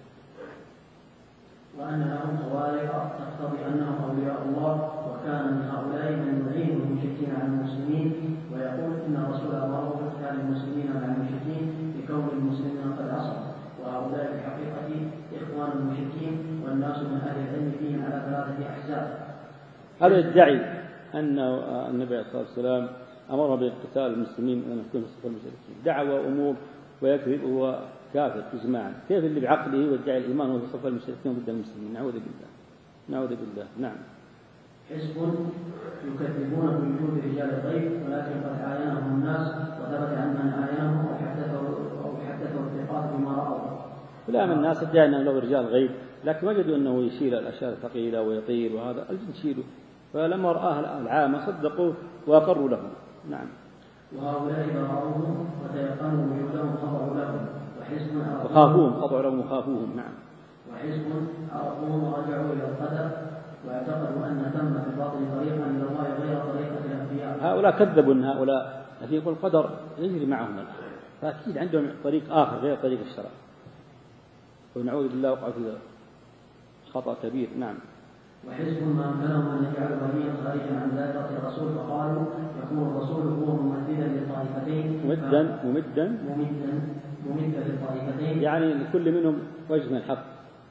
وأن لهم خوارق تقتضي أنهم أولياء الله، وكان من هؤلاء من يعين المشركين على المسلمين ويقول إن الرسول أمره بقتال المسلمين على المشركين لكون المسلمين قد عصوا، وهؤلاء في الحقيقة إخوان المشركين والناس من أهل العلم فيهم على ثلاثة أحزاب. هذا يدعي أن النبي صلى الله عليه وسلم أمر بقتال المسلمين وأن يكون صف المشركين، دعوة أمور ويكذب هو كافر إجماعا. كيف اللي بعقله ويدعي الإيمان وهو صف المشركين ضد المسلمين؟ نعوذ بالله نعوذ بالله. نعم. حزب يكذبون بوجود رجال الغيب ولكن قد عاينهم الناس وثبت عن من عاينهم أو حدثوا الثقات بما رأوا. لا من الناس ادعى أنه له رجال غيب لكن وجدوا أنه يشيل الأشياء الثقيلة ويطير وهذا الجن يشيله، فلما رآه العامة صدقوه وأقروا له. نعم. وهؤلاء إذا رأوهم وتيقنوا وجودهم خضعوا لهم وحزب وخافوهم قطع لهم وخافوهم. نعم. وحزب عرفوهم ورجعوا إلى القدر واعتقدوا أن ثم في الباطن طريقا إلى الله غير طريقة الأنبياء. هؤلاء كذبوا أن هؤلاء لكن يقول القدر يجري معهم، فأكيد عندهم طريق آخر غير طريق الشرع، ونعوذ بالله وقع في خطأ كبير. نعم. وحزب ما أمكنهم أن يجعلوا وليا خارجا عن ذات الرسول فقالوا يكون الرسول هو ممثلا للطائفتين ممدا ممدا ممدا ممدا للطائفتين، يعني لكل منهم وجه من الحق.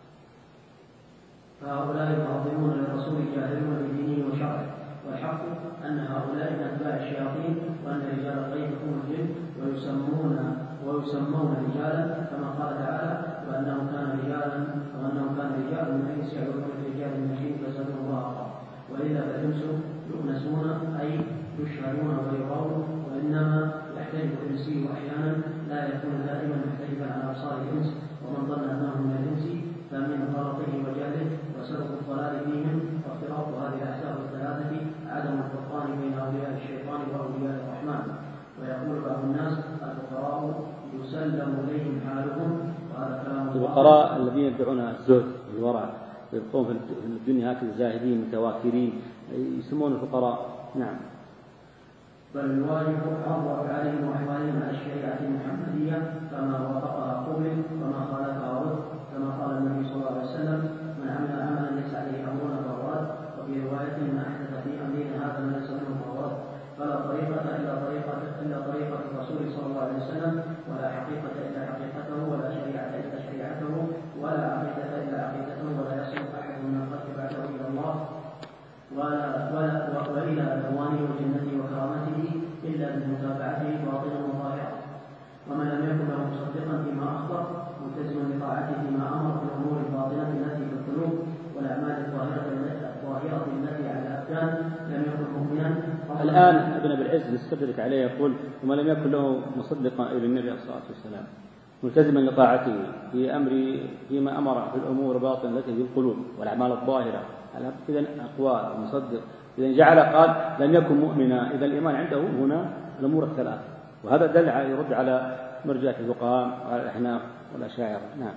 فهؤلاء يعظمون للرسول جاهلون بدينه وشرعه، والحق أن هؤلاء من أتباع الشياطين، وأن رجال الغيب هم الجن ويسمون ويسمون رجالا كما قال تعالى وأنه كان رجالا وأنه كان رجال من الإنس يعبدون رجال من الجن فزادهم الله رهقا. وإلا فالإنس يؤنسون أي يشهدون ويرون، وإنما يحتجب الإنسي أحيانا لا يكون دائما محتجبا على أبصار الإنس، ومن ظن أنه من الإنس فمن غلطه وجهله وسبب الضلال فيهم وافتراق هذه الأحزاب الثلاثة عدم الفرقان بين أولياء الشيطان وأولياء الرحمن. ويقول بعض الناس الفقراء يسلم إليهم حالهم، وهذا كلام الفقراء الذين يدعون الزهد والورع ويبقون في الدنيا هكذا زاهدين متواكلين يسمون الفقراء. نعم. بل الواجب عرض أفعالهم وأحوالهم على الشريعة المحمدية فما وافقها قبل وما خالفها رد، كما قال النبي صلى الله عليه وسلم من عمل عملا ليس عليه أمرنا فهو رد، وفي رواية من أحدث في أمرنا هذا ما ليس منه فهو رد. فلا طريقة إلا طريقة إلا طريقة الرسول صلى الله عليه وسلم، ولا حقيقة إلا حقيقته، ولا شريعة إلا شريعته، ولا عقيدة إلا عقيدته، ولا يصل أحد من الخلق بعده إلى الله ولا ولا وإلى ألوانه وجنته وكرامته إلا بمتابعته باطنا وظاهرا. ومن لم يكن له مصدقا فيما أخبر ملتزما بطاعته فيما أمر في الأمور الباطنة التي في القلوب والأعمال الظاهرة الظاهرة التي على الأبدان لم يكن مؤمنا. الآن ابن أبي العز يستدرك عليه يقول ومن لم يكن له مصدقا إلى النبي صلى الله عليه وسلم ملتزما لطاعته في أمر فيما أمر في الأمور الباطنة التي في القلوب والأعمال الظاهرة، إذن أقوال مصدق، إذن جعل قال لم يكن مؤمنا، إذا الإيمان عنده هنا الأمور الثلاث، وهذا دل على يرد على مرجئة الفقهاء وعلى الأحناف والأشاعرة. نعم.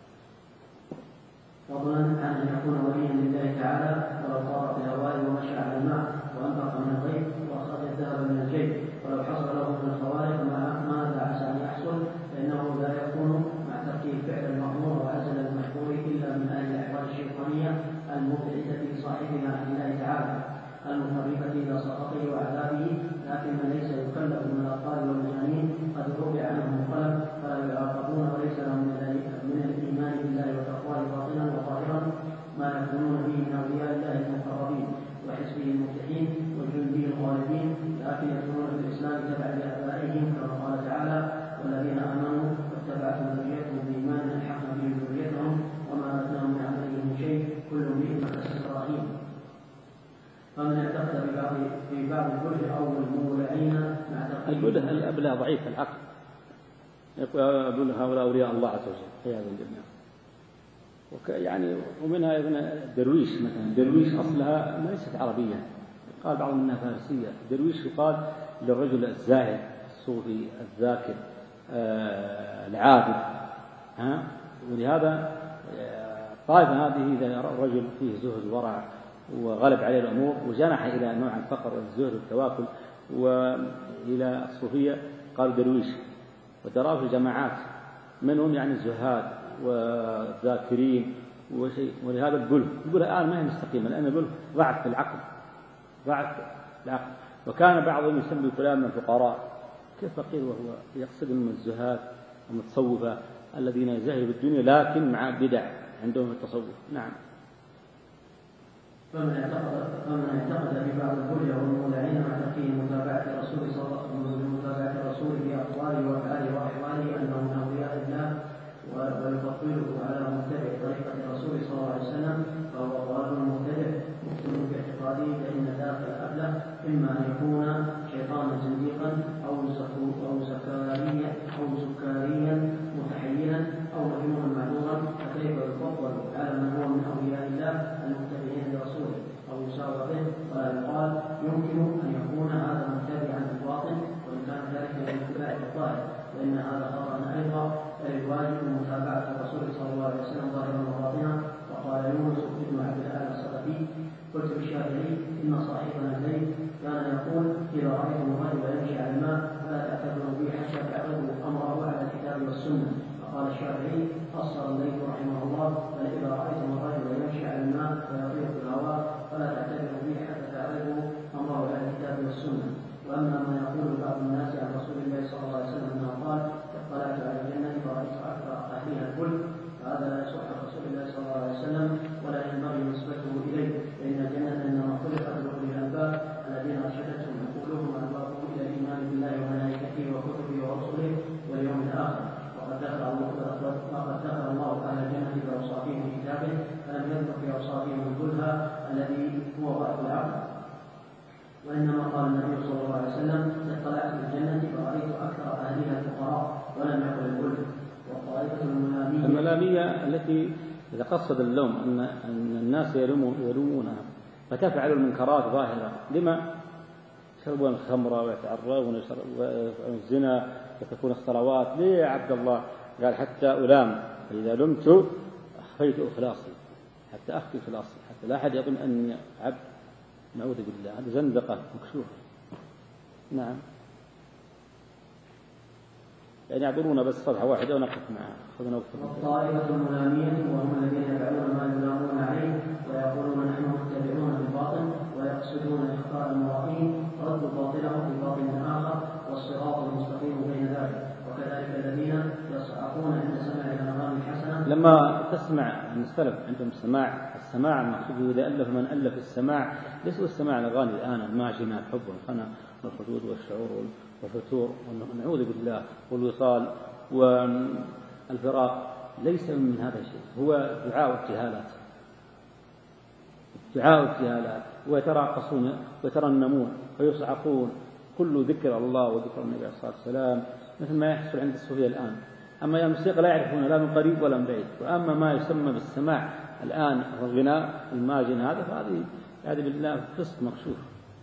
فضلا عن أن يكون وليا لله تعالى ولو طار في الهواء ومشى على الماء وأنفق من الغيب وأخرج الذهب من الجيب، ولو حصل له من الخوارق ماذا عسى أن يحصل، فإنه لا يكون مع تركه فعل المأمور وعزل المحظور إلا من أهل الأحوال الشيطانية المبعدة لصاحبها عن الله تعالى المقربة إلى سخطه وعذابه، لكن من ليس يكلف من الأطفال والمجانين قد رفع عنهم القلم فلا يعاقبون وليس لهم من الإيمان بالله والتقوى باطنا وظاهرا ما يكونون به من أولياء الله المقربين وحزبه المفلحين وجنده الغالبين، لكن يكونون في الإسلام تبع لآبائهم كما قال تعالى والذين آمنوا واتبعتهم ذريتهم بإيمان ألحقنا بهم ذريتهم وما ألتناهم من عملهم من شيء كل امرئ بما كسب رهين. فمن اعتقد ببعض في بعض البلح أو المولعين مع تقييد البلح الأبلة ضعيف العقل، يقول هؤلاء أولياء الله عز وجل في هذا الجميع. يعني ومنها ابن درويش مثلا، درويش أصلها ليست عربية، قال بعضهم أنها فارسية. درويش يقال للرجل الزاهد الصوفي الذاكر آه العابد، ها. ولهذا طائفة هذه إذا رأى الرجل فيه زهد ورع وغلب عليه الأمور وجنح إلى نوع الفقر والزهد والتواكل وإلى الصوفية قالوا درويش، وتراه في الجماعات منهم يعني الزهاد والذاكرين وشيء. ولهذا البله البله الآن ما هي مستقيمة لأن البله ضعف في العقل، ضعف العقل. وكان بعضهم يسمي فلان من الفقراء، كيف فقير وهو يقصد من الزهاد المتصوفة الذين يزهدوا بالدنيا لكن مع بدع عندهم التصوف. نعم. فمن اعتقد فمن اعتقد في بعض البلع والمولعين مع تقييد متابعة الرسول صلى الله عليه وسلم متابعة الرسول في أقواله وأفعاله وأحواله أنه من أولياء الله ويفضله على متبع طريقة الرسول صلى الله عليه وسلم فهو ضال مبتدع مؤمن باعتقاده، فإن ذاك الأبله إما أن يكون شيطانا زنديقا أو أو سكاريا أو سكاريا متحيلا أو مجنونا معذورا، فكيف يفضل على من هو من أولياء الله المتبعين لرسوله أو يساوى به؟ ولا يقال يمكن أن يكون هذا متبعا بالباطن وإن كان ذلك لاتباع الظاهر، وإن هذا خطأ أيضا. فالرواية الشافعي إن صاحبنا زيد كان يقول إذا رأيتم الرجل يمشي على الماء فلا تعتبروا به حتى تعرضوا أمره على الكتاب والسنة. فقال الشافعي فسر الليث رحمه الله بل إذا رأيتم الرجل يمشي على الماء فيطير في الهواء فلا تعتبروا به حتى تعرضوا أمره على الكتاب والسنة. وأما ما يقول بعض الناس عن رسول الله صلى الله عليه وسلم أنه قال اطلعت على الجنة فرأيت أكثر أهلها الكل فهذا لا يصح عن رسول الله صلى الله عليه وسلم ولا ينبغي نسبته إليه، فإن الجنة إنما خلقت لأولي الألباب الذين أرشدتهم عقولهم وأبوابهم إلى الإيمان بالله وملائكته وكتبه ورسله واليوم الآخر. وقد ذكر الله وقد ذكر الله أهل الجنة بأوصافهم في كتابه فلم يذكر في أوصافهم كلها الذي هو ضعف العقل. وإنما قال النبي صلى الله عليه وسلم اطلعت في الجنة فرأيت أكثر أهلها الفقراء ولم يقل الكل. والطائفة الملامية الملامية التي إذا قصد اللوم أن أن الناس يلومونها فتفعل المنكرات ظاهرة، لما يشربون الخمر ويتعرضون الزنا وتكون الصلوات، ليه يا عبد الله؟ قال حتى ألام، فإذا لمت أخفيت إخلاصي، حتى أخفي إخلاصي، حتى لا أحد يظن أني عبد، نعوذ بالله، هذا زندقة مكشوفة. نعم، يعني يعبرون بس صفحة واحدة ونقف معها. والطائفة الملامية وهم الذين يفعلون ما يلامون عليه ويقولون نحن متبعون بالباطل ويقصدون إخفاء المرائين ردوا باطلهم بباطل آخر والصراط المستقيم بين ذلك. وكذلك الذين يصعقون عند سماع الأغاني الحسنة. لما تسمع عن السلف عندهم السماع، السماع المقصود إذا ألف من ألف السماع ليس السماع الأغاني الآن الماجنات، الحب والخنا والخدود والشعور والفتور ونعوذ بالله والوصال والفراق، ليس من هذا الشيء، هو دعاء وابتهالات، دعاء وابتهالات، ويتراقصون ويترنمون ويصعقون، كل ذكر الله وذكر النبي عليه الصلاة والسلام مثل ما يحصل عند الصوفية الآن. أما الموسيقى لا يعرفون لا من قريب ولا من بعيد. وأما ما يسمى بالسماع الآن والغناء الماجن هذا فهذه هذه بالله فسق مكشوف.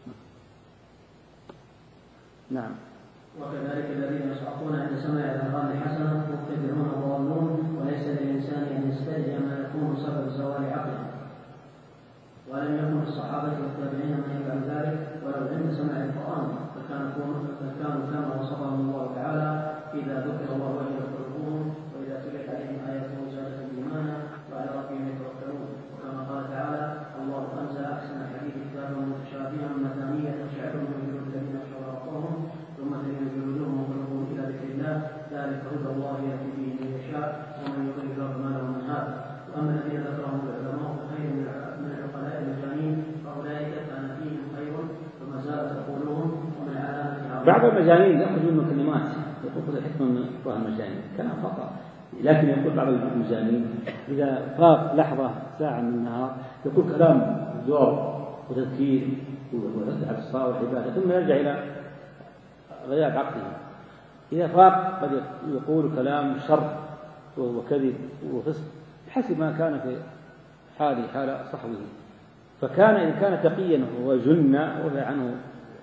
نعم. وكذلك الذين يصعقون عند سماع الأغاني الحسنة مبتدعون وضالون، وليس للإنسان أن يستدعي ما يكون سبب زوال عقله. ولم يكن الصحابة والتابعين من يفعل ذلك ولو عند سماع القرآن، فكانوا كما وصفهم الله تعالى إذا ذكر الله وجلت قلوبهم وإذا تليت عليهم آياته زادتهم إيمانا وعلى ربهم يتوكلون. وكما قال تعالى الله أنزل أحسن الحديث كتابا متشابها مثانية تقشعر من جلود الذين يخشون ربهم ثم تلين جلودهم وقلوبهم إلى ذكر الله ذلك هدى الله يهدي به من يشاء ومن يضلل الله فما له من هاد. وأما الذين ذكرهم العلماء خير من العقلاء المجانين فأولئك كان فيهم خير وما زالت عقولهم ومن علامة بعض المجانين يأخذون من كلمات يقول الحكمة من أفواه المجانين، كلام خطأ. لكن يقول بعض المجانين إذا فاق لحظة ساعة من النهار يقول كلام زور وتذكير ورد على الصلاة والعبادة ثم يرجع إلى غياب عقله. إذا فاق قد يقول كلام شر وكذب وفسق حسب ما كان في حاله حال صحوه. فكان إن كان تقيا وجن وهي عنه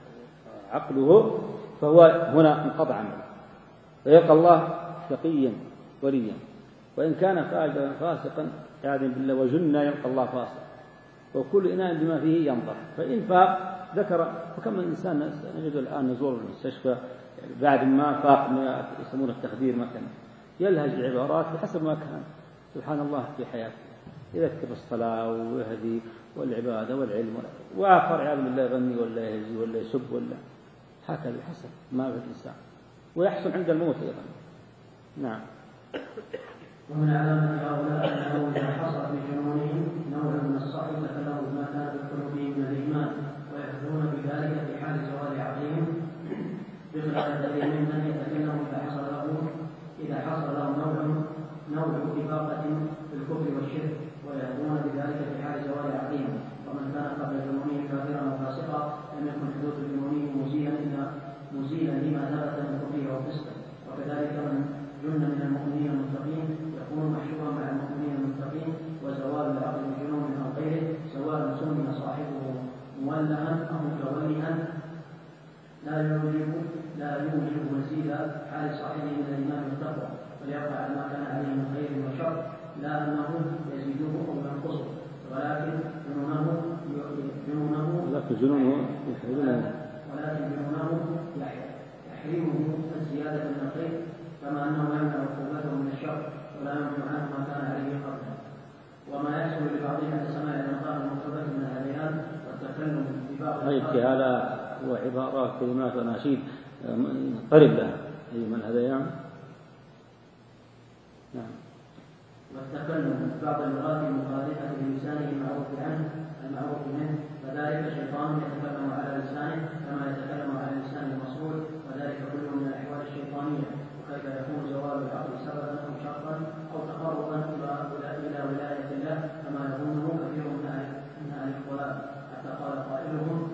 عقله فهو هنا انقطع عنه ويلقى الله تقيا وليا. وإن كان فاجرا فاسقا عياذا بالله وجن يلقى الله فاسق، وكل إناء بما فيه ينضح. فإن فاق ذكر، وكم من إنسان نجد الآن نزور المستشفى بعد ما فاق ما يسمونه التخدير مثلا يلهج العبارات بحسب ما كان سبحان الله في حياته، يذكر الصلاة ويهدي والعبادة والعلم، وآخر عياذا بالله يغني ولا يهزي ولا يسب ولا هكذا حسب ما في الإنسان، ويحصل عند الموت أيضا. نعم. ومن علامة هؤلاء أنه إذا حصل في جنونهم نوع من الصحو تكلموا بما كان في قلوبهم من الإيمان ويحذرون بذلك في حال زوال عقلهم، بخلاف الذين ممن يتكلم إذا حصل له إذا حصل له نوع نوع إفاقة في الكفر والشرك ويحذرون بذلك في حال زوال عقلهم. ومن كان قبل جنونه كافرا وفاسقا لم يكن حدوث جنونه مزيلا إلا مزيلا لما ثبت من كفره وفسقه. وكذلك من جن من المؤمنين المتقين يكون محشورا مع المؤمنين المتقين، وزوال العقل بجنون أو غيره سواء سمي صاحبه مولها أو متولها لا يوجب لا يوجب مزيد حال صاحبه من الإيمان والتقوى، وليقع ما كان عليه من خير وشر لا أنه يزيده أو ينقصه. ولكن جنونه جنونه لكن جنونه يحرمونه ولكن جنونه يحرمه الزيادة من الخير، كما أنه يمنع عقوبته من الشر ولا يمنع عنه ما كان عليه قبله. وما يحصل لبعضهم عند سماع الأنقاض المكتوبة من الهذيان والتكلم ببعض هذه ابتهالات وعبارات كلمات وأناشيد قرب لها أي من الهذيان. نعم. والتكلم ببعض اللغات المخالفة للسانه المعروف عنه المعروف منه، فذلك شيطان يتكلم على لسانه كما يتكلم على لسان المصروف، وذلك كله من الأحوال الشيطانية. وكيف يكون زوال العقل سببا أو شرطا أو تقربا إلى ولاية الله كما يظنه كثير من أهل الخلاف، حتى قال قائلهم: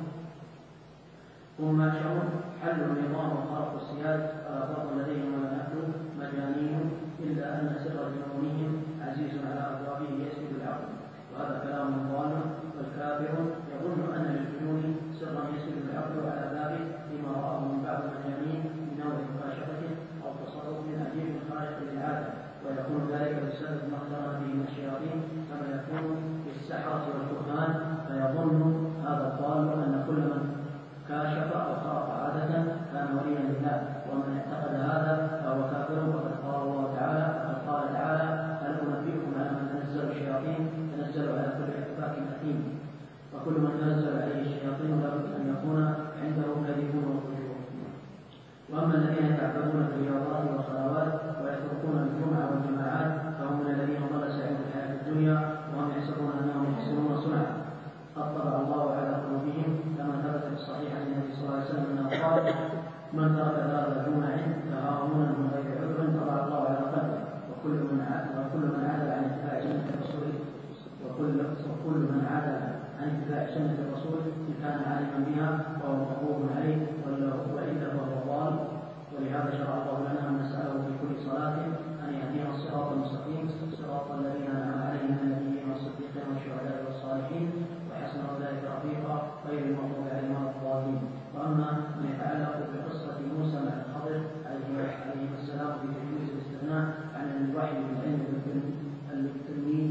هم ماشون حلوا النظام وخرقوا السياد فلا فرق لديهم ولا نحن مجانين، إلا أن سر جنونهم عزيز على أبوابه يسجد العقل. وهذا كلام ضال، والكافر يظن أن للجنون سرا يسجد العقل على بابه فيما رآه من بعض المجانين من نوع مكاشفة أو تصرف عجيب خارق للعادة، ويكون ذلك بسبب ما اقترن به من الشياطين كما يكون بالسحرة والكهان. فيظن هذا الضال أن كل من كاشف أو خرق عادة كان وليا لله، ومن اعتقد هذا فهو كافر. وقد قال الله تعالى وقد قال تعالى: هل أنبئكم على من تنزل الشياطين؟ تنزل على كل أفاك أثيم. وكل من تنزل عليه الشياطين لابد أن يكون عنده كذب وفجور. وأما الذين يتعبدون في الرياضات والخلوات ويتركون الجمعة والجماعات فهم من الذين ضل سعيهم في الحياة الدنيا وهم يحسبون أنهم يحسنون صنعا. قد طبع الله على قلوبهم كما ثبت في الصحيح عن النبي صلى الله عليه وسلم أنه قال: من ترك ثلاث جمع تهاونا من غير عذر طبع الله على قلبه. وكل من وكل من عدل عن اتباع سنة الرسول وكل وكل من عدل عن اتباع سنة الرسول إن كان عالما بها فهو مغضوب عليه وإلا فهو ضال. ولهذا شرع الله لنا أن نسأله في كل صلاة أن يهدينا الصراط المستقيم صراط الذين أنعم عليهم من النبيين والصديقين والشهداء والصالحين وحسن أولئك رفيقا غير المغضوب عليهم ولا الضالين. وأما ما يتعلق بقصة موسى مع الخضر عليه السلام في تجويز الاستغناء عن الوحي بالعلم اللدني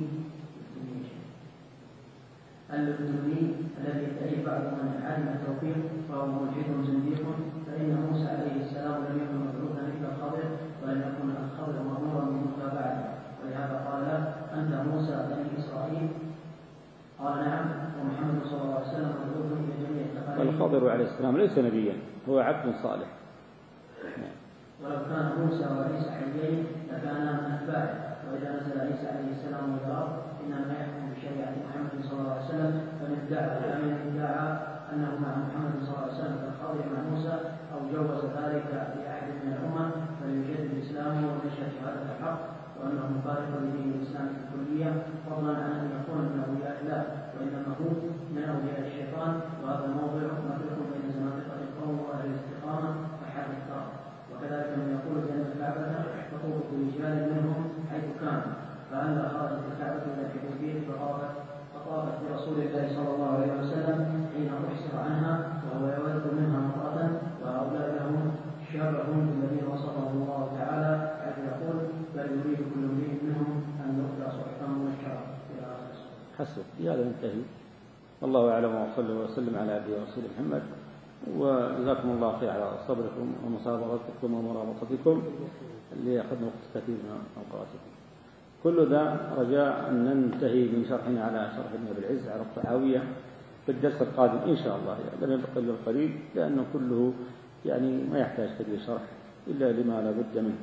اللدني الذي يدعيه بعض من عدم التوفيق فهو ملحد زنديق، فإن موسى عليه السلام لم يكن مبعوثا إلا الخضر ولم يكن الخضر مأمورا بمتابعته، ولهذا قال له: أنت موسى بني إسرائيل؟ قال: نعم. ومحمد صلى الله عليه وسلم مبعوث إلى جميع الثقلين. الخضر عليه السلام ليس نبيا، هو عبد صالح. ولو كان موسى وعيسى حيين لكانا من أتباعه، وإذا نزل عيسى عليه السلام إلى الأرض إنما يحكم بشريعة محمد صلى الله عليه وسلم، فمن ادعى فمن ادعى أنه مع محمد صلى الله عليه وسلم كالخضر مع موسى أو جوز ذلك لأحد من الأمم فليجدد الإسلام ونشر شهادة الحق وأنه مخالف لدين الإسلام في الكلية، فضلا عن أن يكون من أولياء الله، وإنما هو من أولياء الشيطان. وهذا الموضع مفرق بين زنادقة القوم وأهل الاستقامة وحال الكرم. وكذلك من يقول بأن الكعبة تطوف برجال منهم حيث كان، فألا خرجت الكعبة إلى الحديبية فطافت فطافت برسول الله صلى الله عليه وسلم حين أحسر عنها وهو يود منها مرة، وهؤلاء لهم شبه بالذين وصفه الله تعالى حيث يقول: بل يريد كل امرئ منهم أن يؤتى صحفا منشرا إلى آخر. حسب بهذا ننتهي. والله أعلم، وصلى وسلم على عبده ورسوله محمد. وجزاكم الله خير على صبركم ومصابرتكم ومرابطتكم اللي أخذنا وقت كثير من أوقاتكم. كل ذا رجاء أن ننتهي من شرحنا على شرح ابن أبي العز على الطحاوية في الدرس القادم إن شاء الله، يعني لن يبقى إلا القليل، لأنه كله يعني ما يحتاج كثير شرح إلا لما لا بد منه.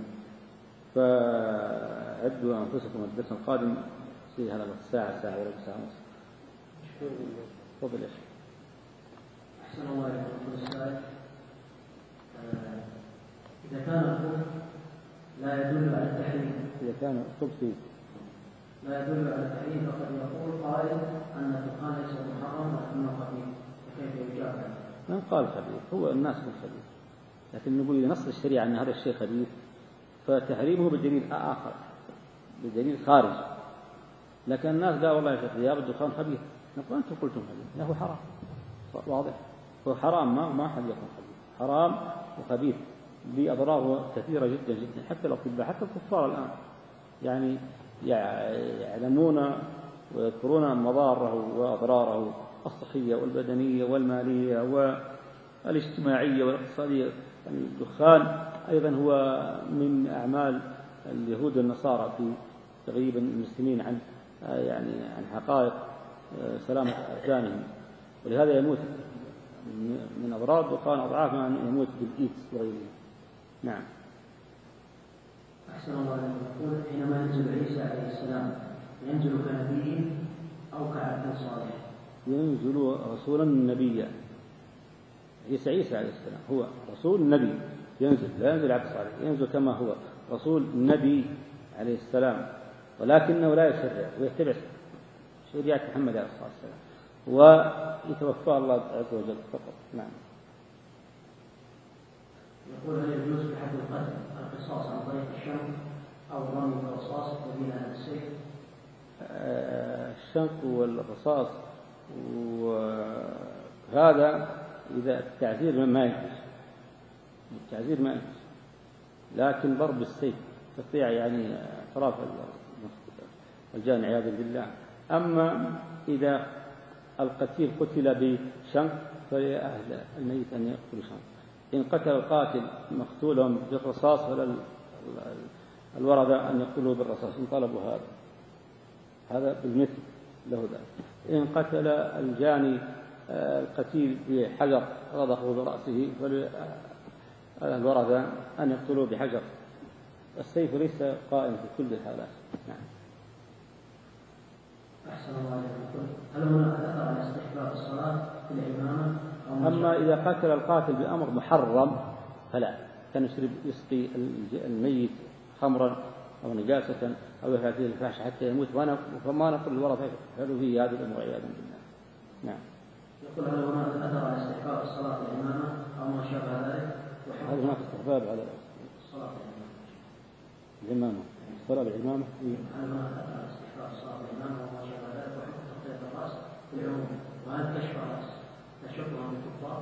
فعدوا أنفسكم الدرس القادم في هذا الساعة ساعة ولا ساعة ونصف. تفضل يا شيخ. أحسن الله إليكم السؤال. إذا كان الخبث لا يدل على التحريم إذا كان الخبث لا يدل على التحريم فقد يقول قائل أن الدخان ليس محرم ولكنه خبيث، فكيف يجاب عنه؟ من قال خبيث؟ هو الناس بالخبيث، لكن نقول إذا نص الشريعة أن هذا الشيء خبيث فتحريمه بدليل آخر، بدليل خارج. لكن الناس قال والله يا شيخ يا الدخان خبيث، نقول أنتم قلتم خبيث، هو حرام. واضح؟ هو حرام، ما ما حد يكون خبيث، حرام وخبيث بأضراره كثيرة جدا جدا. حتى الأطباء حتى الكفار الآن يعني يعلمون ويذكرون مضاره وأضراره الصحية والبدنية والمالية والاجتماعية والاقتصادية. يعني الدخان أيضا هو من أعمال اليهود والنصارى في تغييب المسلمين عن يعني عن حقائق سلامة أبدانهم، ولهذا يموت من أضرار الدخان أضعاف ما يموت بالإيدز وغيره. نعم. أحسن الله عليكم. يقول حينما ينزل عيسى عليه السلام ينزل كنبي أو كعبد صالح؟ ينزل رسولا نبيا. عيسى عيسى عليه السلام هو رسول نبي ينزل، لا ينزل عبد صالح، ينزل كما هو رسول نبي عليه السلام، ولكنه لا يشرع ويتبع شريعة محمد عليه الصلاة والسلام ويتوفى الله عز وجل فقط. نعم. يقول هل يجوز في حد القتل القصاص عن طريق الشنق أو الرمي بالرصاص بدون السيف؟ الشنق والرصاص وهذا إذا التعزير ما يجوز، التعزير ما يجوز، لكن ضرب السيف تستطيع يعني اعتراف الجاني عياذا بالله. أما إذا القتيل قتل بشنق فلأهل الميت أن يقتلوا شنق. إن قتل القاتل مقتولهم بالرصاص فلا الورثة أن يقتلوا بالرصاص إن طلبوا هذا، هذا بالمثل له ذلك. إن قتل الجاني القتيل بحجر رضخه برأسه فالورثة أن يقتلوا بحجر. السيف ليس قائم في كل الحالات. نعم. أحسن الله عليكم. هل هناك أثر على استحباب الصلاة في الإمامة؟ أما إذا قتل القاتل بأمر محرم فلا، كان يشرب يسقي الميت خمرا أو نجاسة أو يفعل فيه الفاحشة حتى يموت، فما نقول الورثة يفعلوا فيه هذه الأمور عياذا بالله. نعم. يقول هل هناك أثر على استحباب الصلاة في الإمامة أو ما شابه ذلك؟ هل هناك استحباب على الصلاة في الإمامة؟ الصلاة بالإمامة؟ هل هناك أثر على استحباب الصلاة في الإمامة وما شابه ذلك وحكم تغطية الرأس بالعموم؟ وهل كشف الرأس تشبها بالكفار؟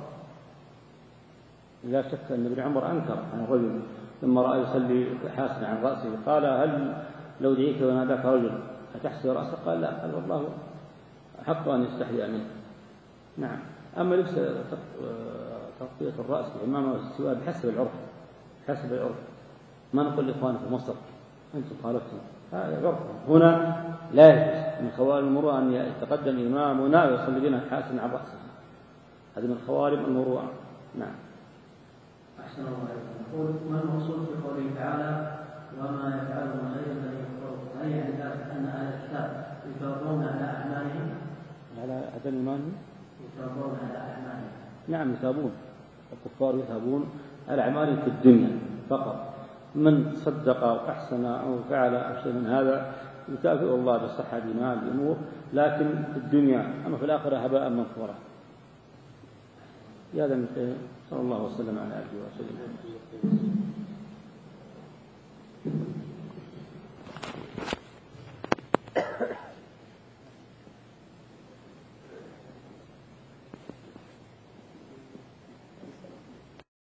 لا شك أن ابن عمر أنكر عن الرجل لما رأى يصلي حاسنا عن رأسه قال هل لو دعيت وناداك رجل أتحسي رأسه؟ قال لا، قال والله حق أن يستحيي منه. نعم. أما لبس تغطية الرأس بالعمامة والسواء بحسب العرف، بحسب العرف، ما نقول لإخواننا في مصر أنتم خالفتم، هذا عرف. هنا لا يجوز من خوارم المروءة أن يتقدم إمامنا ويصلي بنا حاسنا عن رأسه، هذه من خوارم المروءة. نعم. أحسن الله عليكم. يقول ما المقصود في قوله تعالى وما يفعله من خير فلن يكفره؟ هل يعني ذلك أن أهل الكتاب يثابون على أعمالهم؟ على هذا الإيمان يثابون على أعمالهم. نعم يثابون، الكفار يثابون على أعمالهم في الدنيا فقط. من صدق أو أحسن أو فعل أو شيء من هذا يكافئ الله بالصحة بمال بأمور، لكن في الدنيا أما في الآخرة هباء منثورا. هذا من صلى الله وسلم على آله وسلم.